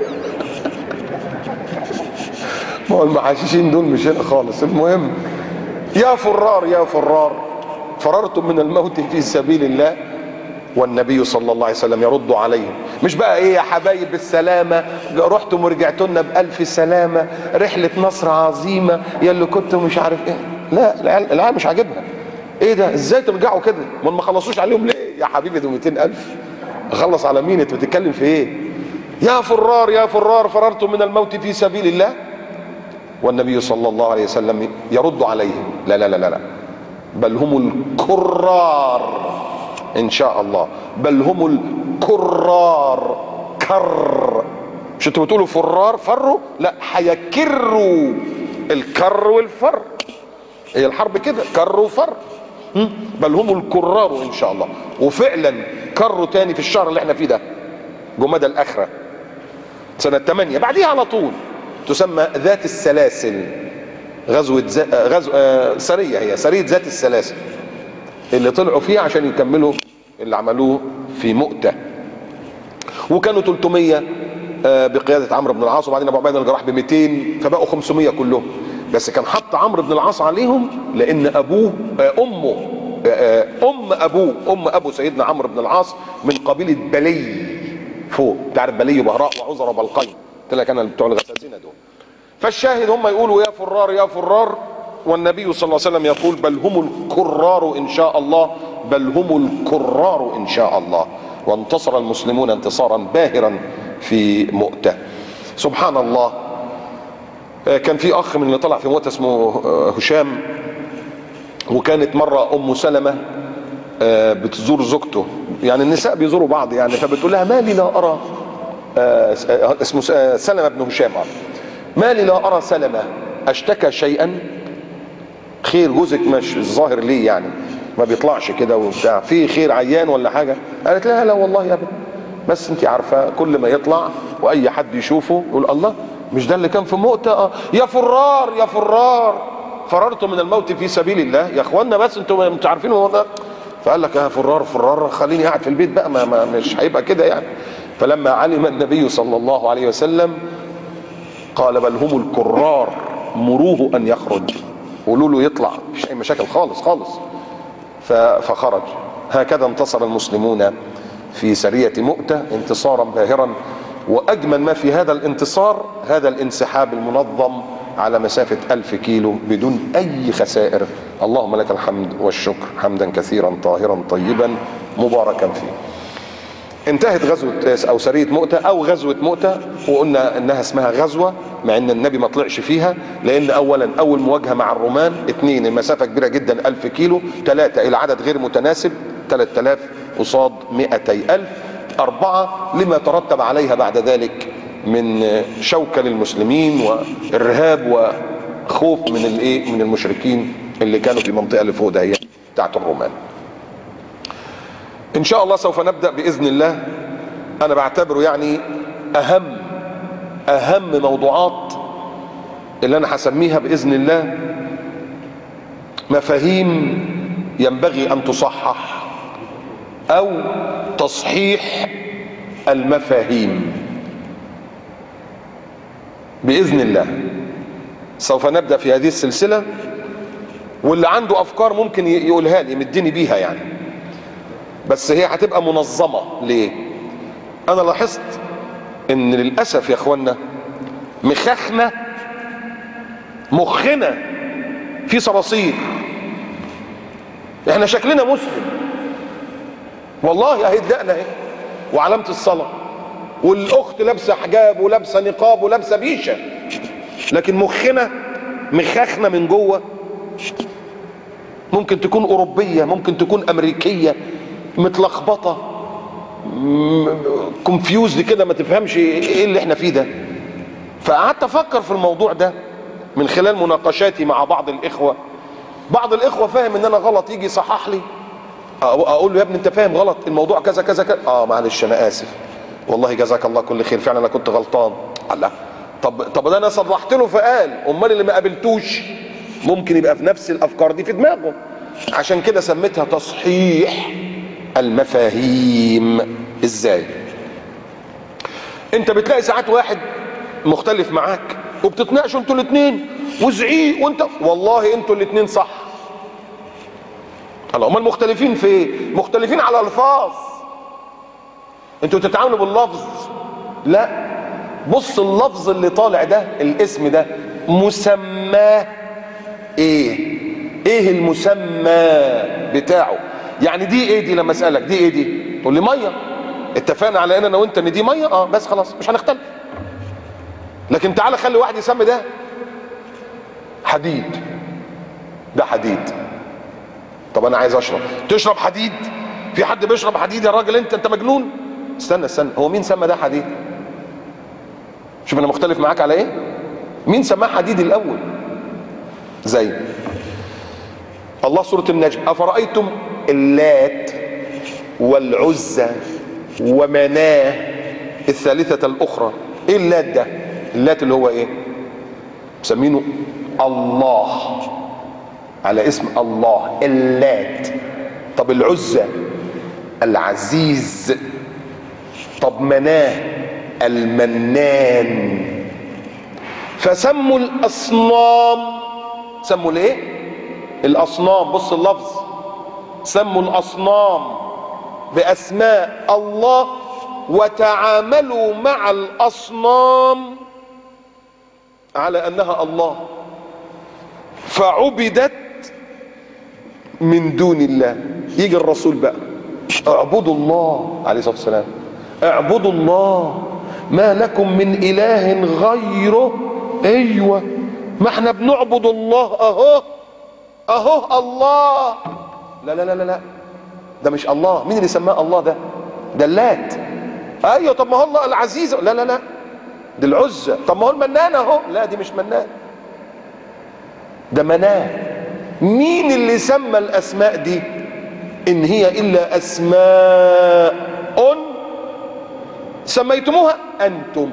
ما هو المحششين دول مش هنا خالص. المهم، يا فرار يا فرار، فررتم من الموت في سبيل الله والنبي صلى الله عليه وسلم يرد عليهم. مش بقى ايه يا حبايب بالسلامة، رحتم ورجعتوا لنا بألف سلامة، رحلة نصر عظيمة يا اللي كنتوا مش عارف ايه. لا، العيال مش عاجبها. ايه ده؟ ازاي ترجعوا كده؟ ما خلصوش عليهم ليه؟ يا حبيبي دول 200,000، اخلص على مين؟ انت بتتكلم في ايه؟ يا فرار يا فرار، فررتم من الموت في سبيل الله والنبي صلى الله عليه وسلم يرد عليهم. لا لا لا لا، بل هم الكرار ان شاء الله، بل هم الكرار. كر، مش انتوا بتقولوا فرار فروا؟ لا، هيكروا. الكر والفر، هي الحرب كده، كر وفر. بل هم الكرار ان شاء الله. وفعلا كروا تاني في الشهر اللي احنا فيه ده، جمادى الاخره سنه 8 بعديها على طول، تسمى ذات السلاسل. سريه، هي سريه ذات السلاسل اللي طلعوا فيها عشان يكملوا اللي عملوه في مؤتة. وكانوا 300 بقيادة عمرو بن العاص، وبعدين ابو عبيدة الجراح ب200، فبقوا 500 كلهم. بس كان حط عمرو بن العاص عليهم لان ابوه ام ابو سيدنا عمرو بن العاص من قبيلة بلي فوق، تعرف بلي وبهراء وعزر وبلقين، قلت لك انا بتوع الغساسين دول. فالشاهد هم يقولوا يا فرار يا فرار، والنبي صلى الله عليه وسلم يقول بل هم الكرار ان شاء الله، بل هم الكرار ان شاء الله. وانتصر المسلمون انتصارا باهرا في مؤتة. سبحان الله. كان في اخ من اللي طلع في مؤتة اسمه هشام، وكانت مرة ام سلمة بتزور زوجته، يعني النساء بيزوروا بعض يعني، فبتقول لها ما لي لا ارى، اسمه سلمة بن هشام، ما لي لا ارى سلمة اشتكى شيئا؟ خير جوزك مش الظاهر ليه يعني ما بيطلعش كده وبتاع، في خير عيان ولا حاجه؟ قالت لها لا والله يا ابني، بس انت عارفه كل ما يطلع واي حد يشوفه يقول الله مش ده اللي كان في مؤتة؟ يا فرار يا فرار، فررتم من الموت في سبيل الله يا اخوانا، بس انتوا مش عارفين هو ده. فقال لك يا فرار فرار، خليني قاعد في البيت بقى، ما مش هيبقى كده يعني. فلما علم النبي صلى الله عليه وسلم قال بل هم الكرار، مروه ان يخرج، قولوا له يطلع، مش اي مشاكل خالص خالص. فخرج. هكذا انتصر المسلمون في سرية مؤتة انتصارا باهرا. واجمل ما في هذا الانتصار هذا الانسحاب المنظم على مسافة 1000 كيلو بدون اي خسائر. اللهم لك الحمد والشكر حمدا كثيرا طاهرا طيبا مباركا فيه. انتهت غزوة او سرية مؤتة او غزوة مؤتة، وقلنا انها اسمها غزوة مع ان النبي ما طلعش فيها، لان اولا اول مواجهة مع الرومان، 2 المسافة كبيرة جدا 1000 كيلو، 3 العدد غير متناسب 3000 قصاد 200,000، 4 لما ترتب عليها بعد ذلك من شوكة للمسلمين وارهاب وخوف من الايه من المشركين اللي كانوا في المنطقة اللي فوق ده بتاعت الرومان. ان شاء الله سوف نبدأ باذن الله. انا بعتبره يعني اهم موضوعات اللي انا هسميها باذن الله مفاهيم ينبغي ان تصحح او تصحيح المفاهيم باذن الله. سوف نبدأ في هذه السلسلة، واللي عنده افكار ممكن يقولها لي يمدني بيها يعني، بس هي هتبقى منظمة. ليه؟ انا لاحظت ان للأسف يا اخوانا مخنا في صراصير. احنا شكلنا مسلم والله، اهي دقنا اهي وعلامة الصلاة، والاخت لابسة حجاب ولابسة نقاب ولابسة بيشة، لكن مخنا من جوه. ممكن تكون اوروبية، ممكن تكون امريكية، متلخبطة، كونفيوزد كده، ما تفهمش ايه اللي احنا فيه ده. فقعدت افكر في الموضوع ده من خلال مناقشاتي مع بعض الاخوة فاهم ان انا غلط، يجي يصحح لي، اقول له يا ابني انت فاهم غلط، الموضوع كذا كذا كذا. معلش انا اسف والله، جزاك الله كل خير، فعلا انا كنت غلطان. الله، طب ده انا صرحت له فقال، امال اللي ما قابلتوش ممكن يبقى في نفس الافكار دي في دماغه. عشان كده سميتها تصحيح المفاهيم. ازاي؟ انت بتلاقي ساعات واحد مختلف معاك وبتتناقشوا انتوا الاثنين وزعيق، وانت والله انتوا الاثنين صح. الله، امال مختلفين في ايه؟ مختلفين على الفاظ، انتوا بتتعاملوا باللفظ. لا، بص اللفظ اللي طالع ده، الاسم ده مسماه ايه المسمى بتاعه؟ يعني دي ايه دي؟ لما اسالك دي ايه دي تقول لي ميه. اتفقنا على انا وانت ان دي ميه، بس خلاص مش هنختلف. لكن تعالى خلي واحد يسمي ده حديد، ده حديد. طب انا عايز اشرب، تشرب حديد؟ في حد بيشرب حديد يا راجل؟ انت مجنون. استنى، هو مين سمى ده حديد؟ شوف انا مختلف معاك على ايه. مين سماه حديد الاول؟ زي الله سورة النجم، افرأيتم اللات والعزى ومناه الثالثة الاخرى. ايه اللات ده؟ اللات اللي هو ايه؟ مسمينه الله، على اسم الله اللات. طب العزى العزيز. طب مناه المنان. فسموا الاصنام، سموا الايه؟ الاصنام. بص اللفظ، سموا الاصنام باسماء الله وتعاملوا مع الاصنام على انها الله، فعبدت من دون الله. يجي الرسول بقى، اعبدوا الله عليه الصلاة والسلام، اعبدوا الله ما لكم من اله غيره. ايوه، ما احنا بنعبد الله اهو الله. لا لا لا لا، ده مش الله. مين اللي سماه الله؟ ده اللات. ايوه، طب ما هو الله العزيز. لا لا لا، دي العزى. طب ما هو المنان اهو. لا، دي مش منان، ده مناه. مين اللي سمى الاسماء دي؟ ان هي الا اسماء سميتموها انتم.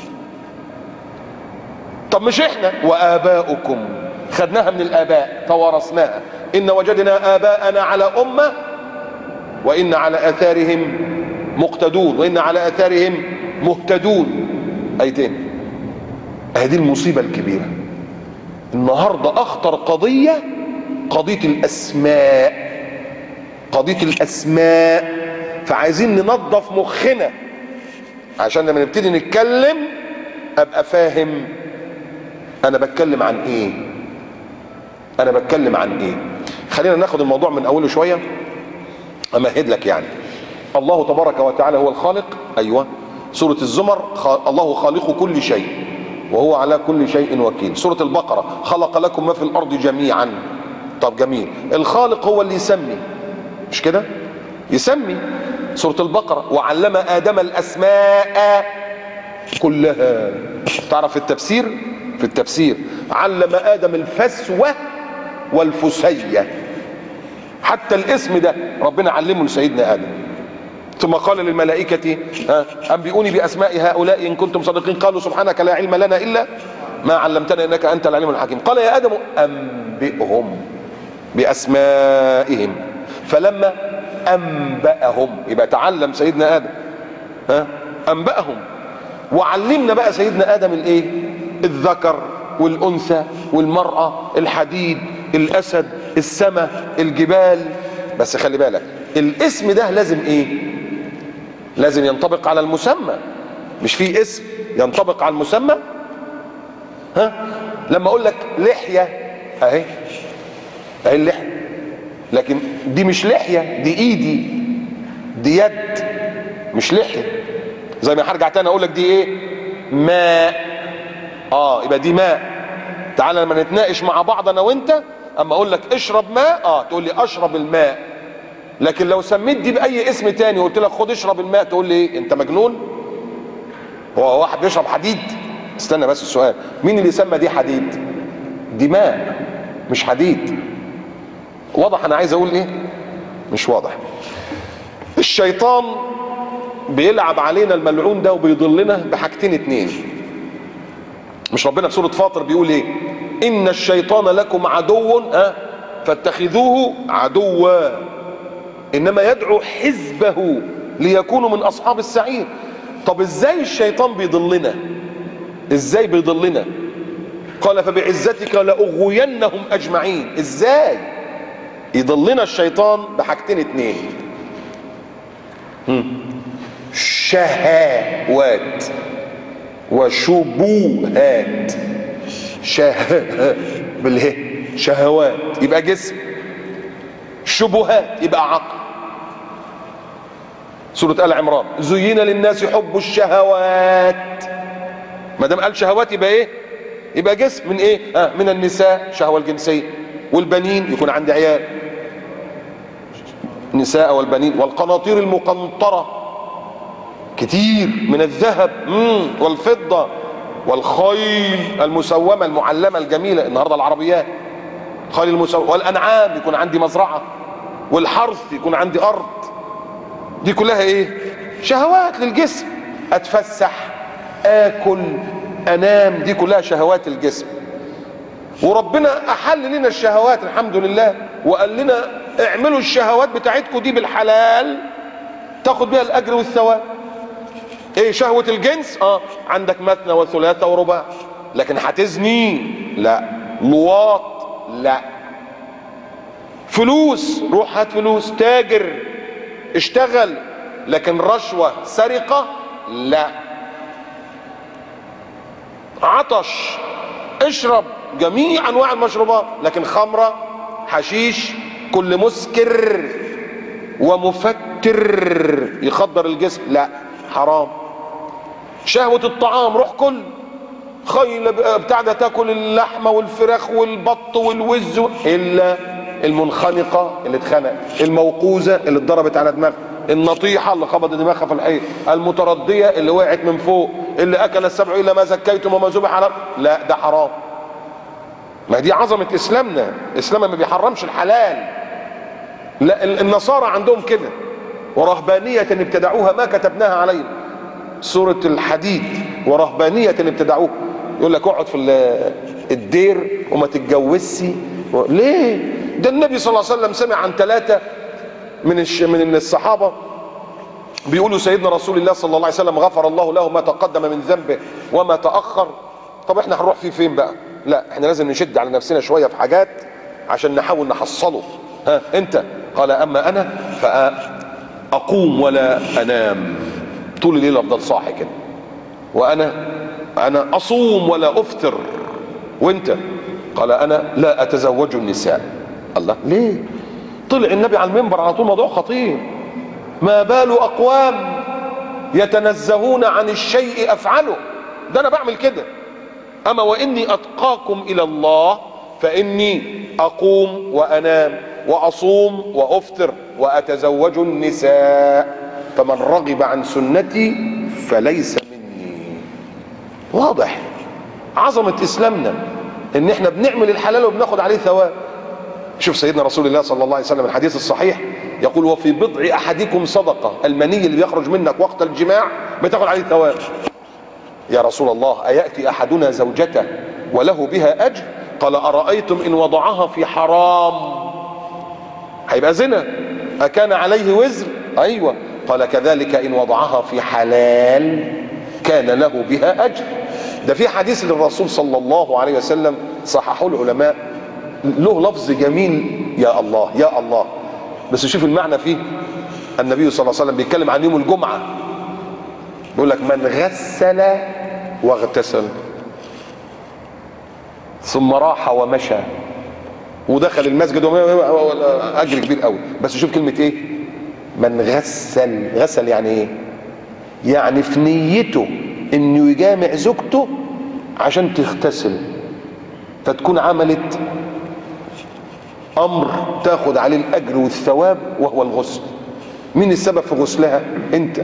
طب مش احنا؟ واباؤكم، خدناها من الاباء توارثناها. ان وجدنا اباءنا على امه وان على اثارهم مقتدون وان على اثارهم مهتدون. ايتين. هذه المصيبه الكبيره النهارده. اخطر قضيه قضيه الاسماء. فعايزين ننظف مخنا عشان لما نبتدي نتكلم ابقى فاهم انا بتكلم عن ايه. خلينا ناخد الموضوع من اوله شويه، امهد لك. يعني الله تبارك وتعالى هو الخالق. ايوه، سوره الزمر الله خالق كل شيء وهو على كل شيء وكيل. سوره البقره خلق لكم ما في الارض جميعا. طب جميل، الخالق هو اللي يسمي، مش كده؟ يسمي. سوره البقره وعلم ادم الاسماء كلها. تعرف في التفسير علم ادم الفسوه والفسيه. حتى الاسم ده ربنا علمه لسيدنا ادم. ثم قال للملائكه انبئوني باسماء هؤلاء ان كنتم صادقين. قالوا سبحانك لا علم لنا الا ما علمتنا انك انت العليم الحكيم. قال يا ادم انبئهم باسمائهم. فلما انبأهم، يبقى تعلم سيدنا ادم، انبأهم. وعلمنا بقى سيدنا ادم الايه؟ الذكر والانثى والمرأة، الحديد، الاسد، السماء، الجبال. بس خلي بالك الاسم ده لازم ايه؟ لازم ينطبق على المسمى. مش في اسم ينطبق على المسمى؟ ها؟ لما اقول لك لحية اهي اللحية، لكن دي مش لحية، دي ايدي، دي يد، مش لحية. زي ما هرجع تاني اقول لك دي ايه؟ ماء. يبقى دي ماء. تعالى لما نتناقش مع بعض انا وانت، اما اقول لك اشرب ماء تقول لي اشرب الماء. لكن لو سميت دي باي اسم تاني وقلت لك خد اشرب الماء، تقول لي ايه؟ انت مجنون؟ هو واحد بيشرب حديد؟ استنى بس، السؤال مين اللي سمى دي حديد؟ دي ماء مش حديد. واضح انا عايز اقول ايه؟ مش واضح. الشيطان بيلعب علينا الملعون ده وبيضلنا بحاجتين اتنين. مش ربنا في سورة فاطر بيقول ايه؟ ان الشيطان لكم عدو فاتخذوه عدوا انما يدعو حزبه ليكونوا من اصحاب السعير. طب ازاي الشيطان بيضلنا؟ ازاي بيضلنا؟ قال فبعزتك لاغوينهم اجمعين. ازاي يضلنا الشيطان؟ بحاجتين اتنين. شهوات وشبهات. بالهي شهوات يبقى جسم، شبهات يبقى عقل. سورة آل عمران زين للناس حب الشهوات. ما دام قال شهوات يبقى ايه؟ يبقى جسم. من ايه؟ من النساء شهوة الجنسية، والبنين يكون عندي عيال، النساء والبنين، والقناطير المقنطرة كتير من الذهب والفضة، والخيل المسومة المعلمة الجميلة النهاردة العربيات، خيل المسومة، والأنعام يكون عندي مزرعة، والحرث يكون عندي أرض. دي كلها ايه؟ شهوات للجسم. اتفسح، اكل، انام، دي كلها شهوات الجسم. وربنا احل لنا الشهوات الحمد لله، وقال لنا اعملوا الشهوات بتاعتكم دي بالحلال تاخد بيها الاجر والثواب. ايه شهوة الجنس؟ عندك مثنى وثلاثة ورباع. لكن هتزني؟ لا. لواط؟ لا. فلوس؟ روح هات فلوس، تاجر، اشتغل. لكن رشوة، سرقة؟ لا. عطش؟ اشرب جميع انواع المشروبات، لكن خمرة، حشيش، كل مسكر ومفتر يخدر الجسم، لا، حرام. شهوة الطعام، روح كل خيل بتاع ده، تاكل اللحمة والفراخ والبط والوز، الا المنخنقة اللي اتخنق، الموقوزة اللي اتضربت على دماغها، النطيحة اللي خبطت دماغها في الحيط، المتردية اللي وقعت من فوق، اللي اكل السبع الا ما زكيتم وما ذبح على، لا ده حرام. ما دي عظمة اسلامنا. اسلامنا ما بيحرمش الحلال. لا، النصارى عندهم كده، ورهبانية ابتدعوها ما كتبناها عليهم. سورة الحديد ورهبانية ابتدعوها. يقول لك اقعد في الدير وما تتجوزش. ليه؟ ده النبي صلى الله عليه وسلم سمع عن 3 من الصحابة بيقولوا سيدنا رسول الله صلى الله عليه وسلم غفر الله له ما تقدم من ذنبه وما تأخر. طب احنا هنروح فين بقى؟ لا، احنا لازم نشد على نفسنا شوية في حاجات عشان نحاول نحصله. انت قال اما انا فاقوم ولا انام، طول الليل افضل صاحي كده، وانا اصوم ولا افطر. وانت قال انا لا اتزوج النساء. الله، ليه؟ طلع النبي على المنبر على طول، موضوع خطير. ما بال اقوام يتنزهون عن الشيء افعله، ده انا بعمل كده. اما واني اتقاكم الى الله فاني اقوم وانام واصوم وافطر واتزوج النساء، فمن رغب عن سنتي فليس مني. واضح عظمة اسلامنا ان احنا بنعمل الحلال وبناخد عليه ثواب. شوف سيدنا رسول الله صلى الله عليه وسلم الحديث الصحيح يقول وفي بضع احدكم صدقة. المني اللي بيخرج منك وقت الجماع بتاخد عليه ثواب. يا رسول الله ايأتي احدنا زوجته وله بها اجر؟ قال ارايتم ان وضعها في حرام هيبقى زنا، اكان عليه وزر؟ ايوه. قال كذلك ان وضعها في حلال كان له بها اجر. ده في حديث للرسول صلى الله عليه وسلم صححه العلماء، له لفظ جميل، يا الله يا الله، بس شوف المعنى فيه. النبي صلى الله عليه وسلم بيتكلم عن يوم الجمعة، بيقول لك من غسل واغتسل ثم راح ومشى ودخل المسجد اجر كبير قوي. بس شوف كلمه ايه؟ من غسل. غسل يعني ايه؟ يعني في نيته انه يجامع زوجته عشان تغتسل، فتكون عملت امر تاخد عليه الاجر والثواب وهو الغسل. مين السبب في غسلها؟ انت.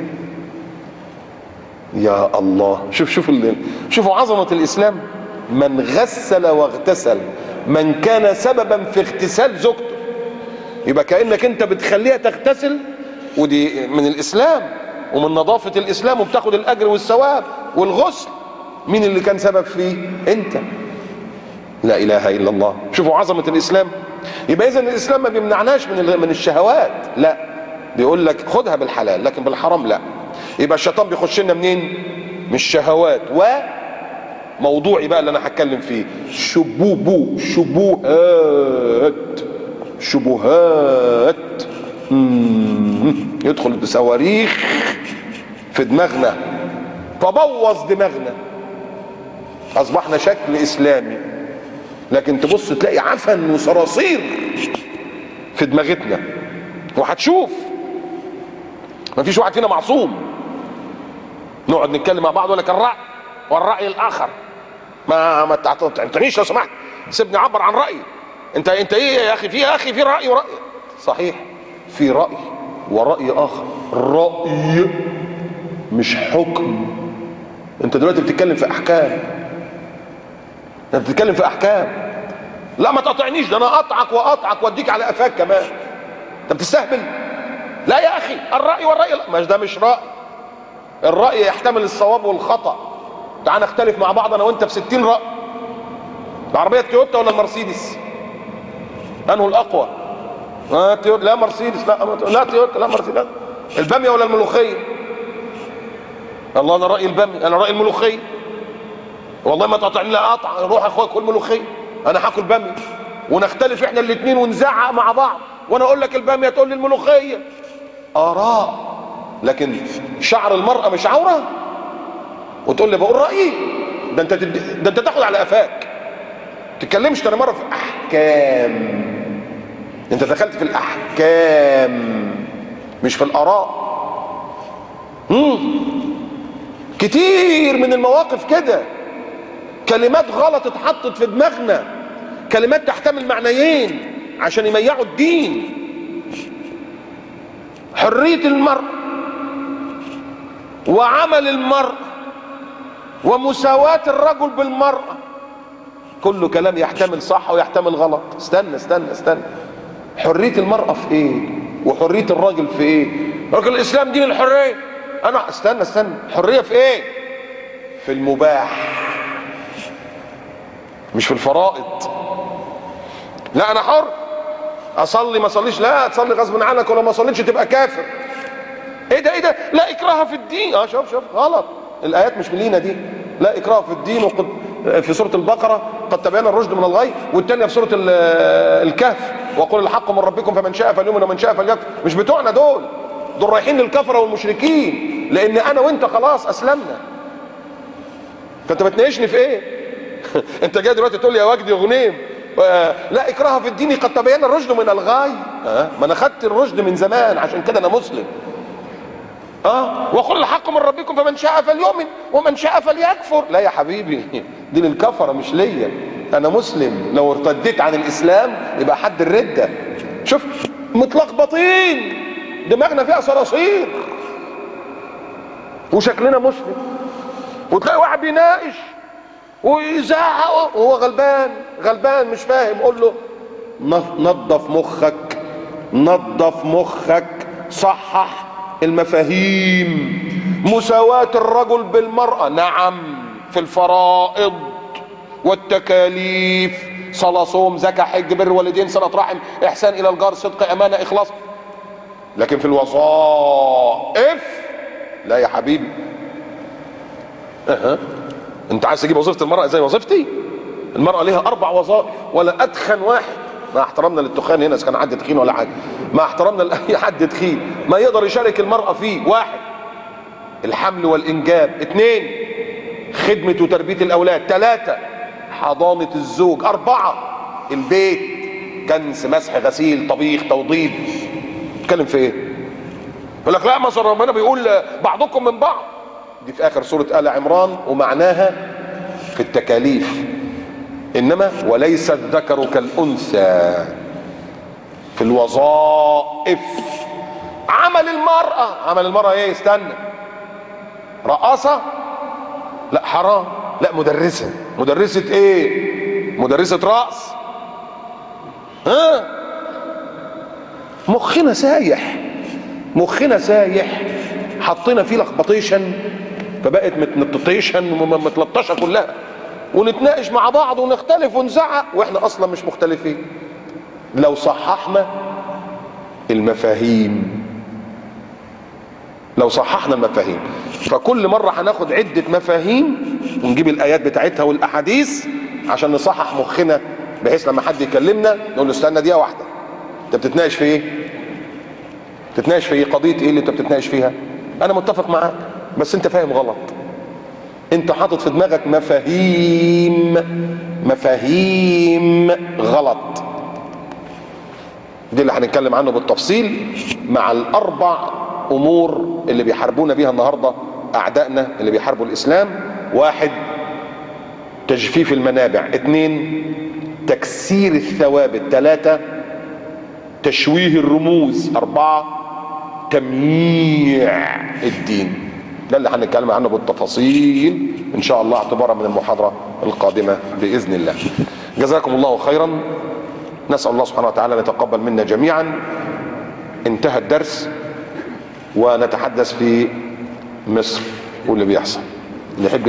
يا الله، شوفوا عظمه الاسلام. من غسل واغتسل، من كان سببا في اغتسال زوجته. يبقى كأنك انت بتخليها تغتسل، ودي من الاسلام ومن نظافة الاسلام، وبتاخد الاجر والثواب والغسل. مين اللي كان سبب فيه؟ انت. لا اله الا الله. شوفوا عظمة الاسلام. يبقى اذا الاسلام ما بيمنعناش من الشهوات، لا، بيقول لك خدها بالحلال لكن بالحرام لا. يبقى الشيطان بيخش لنا منين؟ من الشهوات. وموضوعي بقى اللي انا هتكلم فيه، شبهات يدخل بصواريخ في دماغنا، فبوظ دماغنا، اصبحنا شكل اسلامي، لكن تبص تلاقي عفن وصراصير في دماغتنا. وهتشوف مفيش واحد فينا معصوم. نقعد نتكلم مع بعض يقول لك الرأي والرأي الآخر. ما تعطينيش لو سمحت، سيبني اعبر عن رأيي. انت ايه يا اخي؟ في رأي ورأي. صحيح، في رأي ورأي آخر. رأي مش حكم. انت دلوقتي بتتكلم في احكام، انت بتتكلم في احكام. لا ما تقطعنيش، ده انا اقطعك واقطعك واديك على قفاك كمان. انت بتستهبل. لا يا اخي، الرأي والرأي لا. ده مش رأي. الرأي يحتمل الصواب والخطأ. تعال نختلف مع بعض انا وانت في 60 رأي. العربية التويوتا ولا المرسيدس؟ انه الاقوى؟ لا مرسيدس، لا تويوتا، لا مرسيدس. لا. البامية ولا الملوخية؟ الله، انا رأيي البامية، انا رأيي الملوخية. والله ما تقطعني، لا اقطع، روح اخويا كل ملوخية، انا هاكل بامية. ونختلف احنا الاثنين ونزعق مع بعض، وانا اقول لك البامية تقول لي الملوخية. آراء. لكن شعر المرأة مش عورة وتقول لي بقول رأيي؟ ده انت تاخد على قفاك. تتكلمش تاني مرة في احكام. انت دخلت في الاحكام مش في الاراء. كتير من المواقف كده، كلمات غلط اتحطت في دماغنا، كلمات تحتمل معنيين عشان يميعوا الدين. حرية المرء وعمل المرء ومساواة الرجل بالمرأة، كله كلام يحتمل صح ويحتمل غلط. استنى. حرية المرأة في ايه؟ وحرية الراجل في ايه؟ راجل الاسلام دين الحرية. انا استنى، حرية في ايه؟ في المباح مش في الفرائض. لا انا حر اصلي ما اصليش، لا تصلي غصب عنك، ولا ما صليتش تبقى كافر. ايه ده؟ لا اكراه في الدين. شوف غلط. الايات مش لينا دي. لا اكراه في الدين، وقد في سورة البقرة قد تبين الرشد من الغي، والثانية في سورة الكهف وقل الحق من ربكم فمن شاء فليؤمن ومن شاء فليكفر. مش بتوعنا دول رايحين للكفرة والمشركين، لان انا وانت خلاص اسلمنا. فانت بتناقشني في ايه؟ انت جاي دلوقتي تقول لي يا وجدي غنيم لا اكراه في الدين قد تبين الرشد من الغي. ما انا خدت الرشد من زمان، عشان كده انا مسلم. وقل الحق من ربكم فمن شاء فليؤمن ومن شاء فليكفر. لا يا حبيبي، دي للكفرة مش ليا. انا مسلم، لو ارتديت عن الاسلام يبقى حد الردة. شوف متلخبطين، دماغنا فيها صراصير وشكلنا مسلم. وتلاقي واحد بيناقش ويزعق وهو غلبان مش فاهم. قول له نظف مخك، صحح المفاهيم. مساواة الرجل بالمرأة، نعم، في الفرائض والتكاليف، صلاة صوم زكاة حج بر والدين صلة رحم إحسان إلى الجار صدق أمانة إخلاص. لكن في الوظائف لا يا حبيبي. انت عايز تجيب وظيفة المرأة زي وظيفتي؟ المرأة ليها 4 وظائف، ولا أدخن واحد، مع احترامنا للتخان هنا، اذا كان حد تخين ولا حاجه، مع احترامنا لاي حد تخين، ما يقدر يشارك المرأة فيه واحد. الحمل والإنجاب. 2 خدمة وتربية الأولاد. 3 حضانة الزوج. 4 البيت، كنس، مسح، غسيل، طبيخ، توضيب. اتكلم في ايه؟ يقول لك لا، ما ربنا بيقول بعضكم من بعض، دي في اخر سورة آل عمران ومعناها في التكاليف. انما وليس الذكر كالانثى في الوظائف. عمل المرأة ايه؟ استنى، رقاصة؟ لا حرام. لا مدرسة ايه؟ مدرسة رقص. مخنا سايح، حطينا فيه لخبطيشن فبقت متنططيشن ومتلطشه كلها، ونتناقش مع بعض ونختلف ونزعق واحنا اصلا مش مختلفين. لو صححنا المفاهيم، فكل مرة هناخد عدة مفاهيم ونجيب الآيات بتاعتها والأحاديث عشان نصحح مخنا، بحيث لما حد يكلمنا نقول له استنى دقيقة واحدة، انت بتتناقش في ايه؟ قضية ايه اللي انت بتتناقش فيها؟ انا متفق معاك بس انت فاهم غلط، انت حاطط في دماغك مفاهيم غلط. دي اللي هنتكلم عنه بالتفصيل مع ال4 امور اللي بيحاربونا بيها النهارده اعدائنا اللي بيحاربوا الاسلام. 1 تجفيف المنابع. 2 تكسير الثوابت. 3 تشويه الرموز. 4 تمييع الدين. ده اللي هنتكلم عنه بالتفاصيل ان شاء الله اعتبارا من المحاضرة القادمة باذن الله. جزاكم الله خيرا، نسأل الله سبحانه وتعالى ان يتقبل منا جميعا. انتهى الدرس ونتحدث في مصر واللي بيحصل. اللي يحب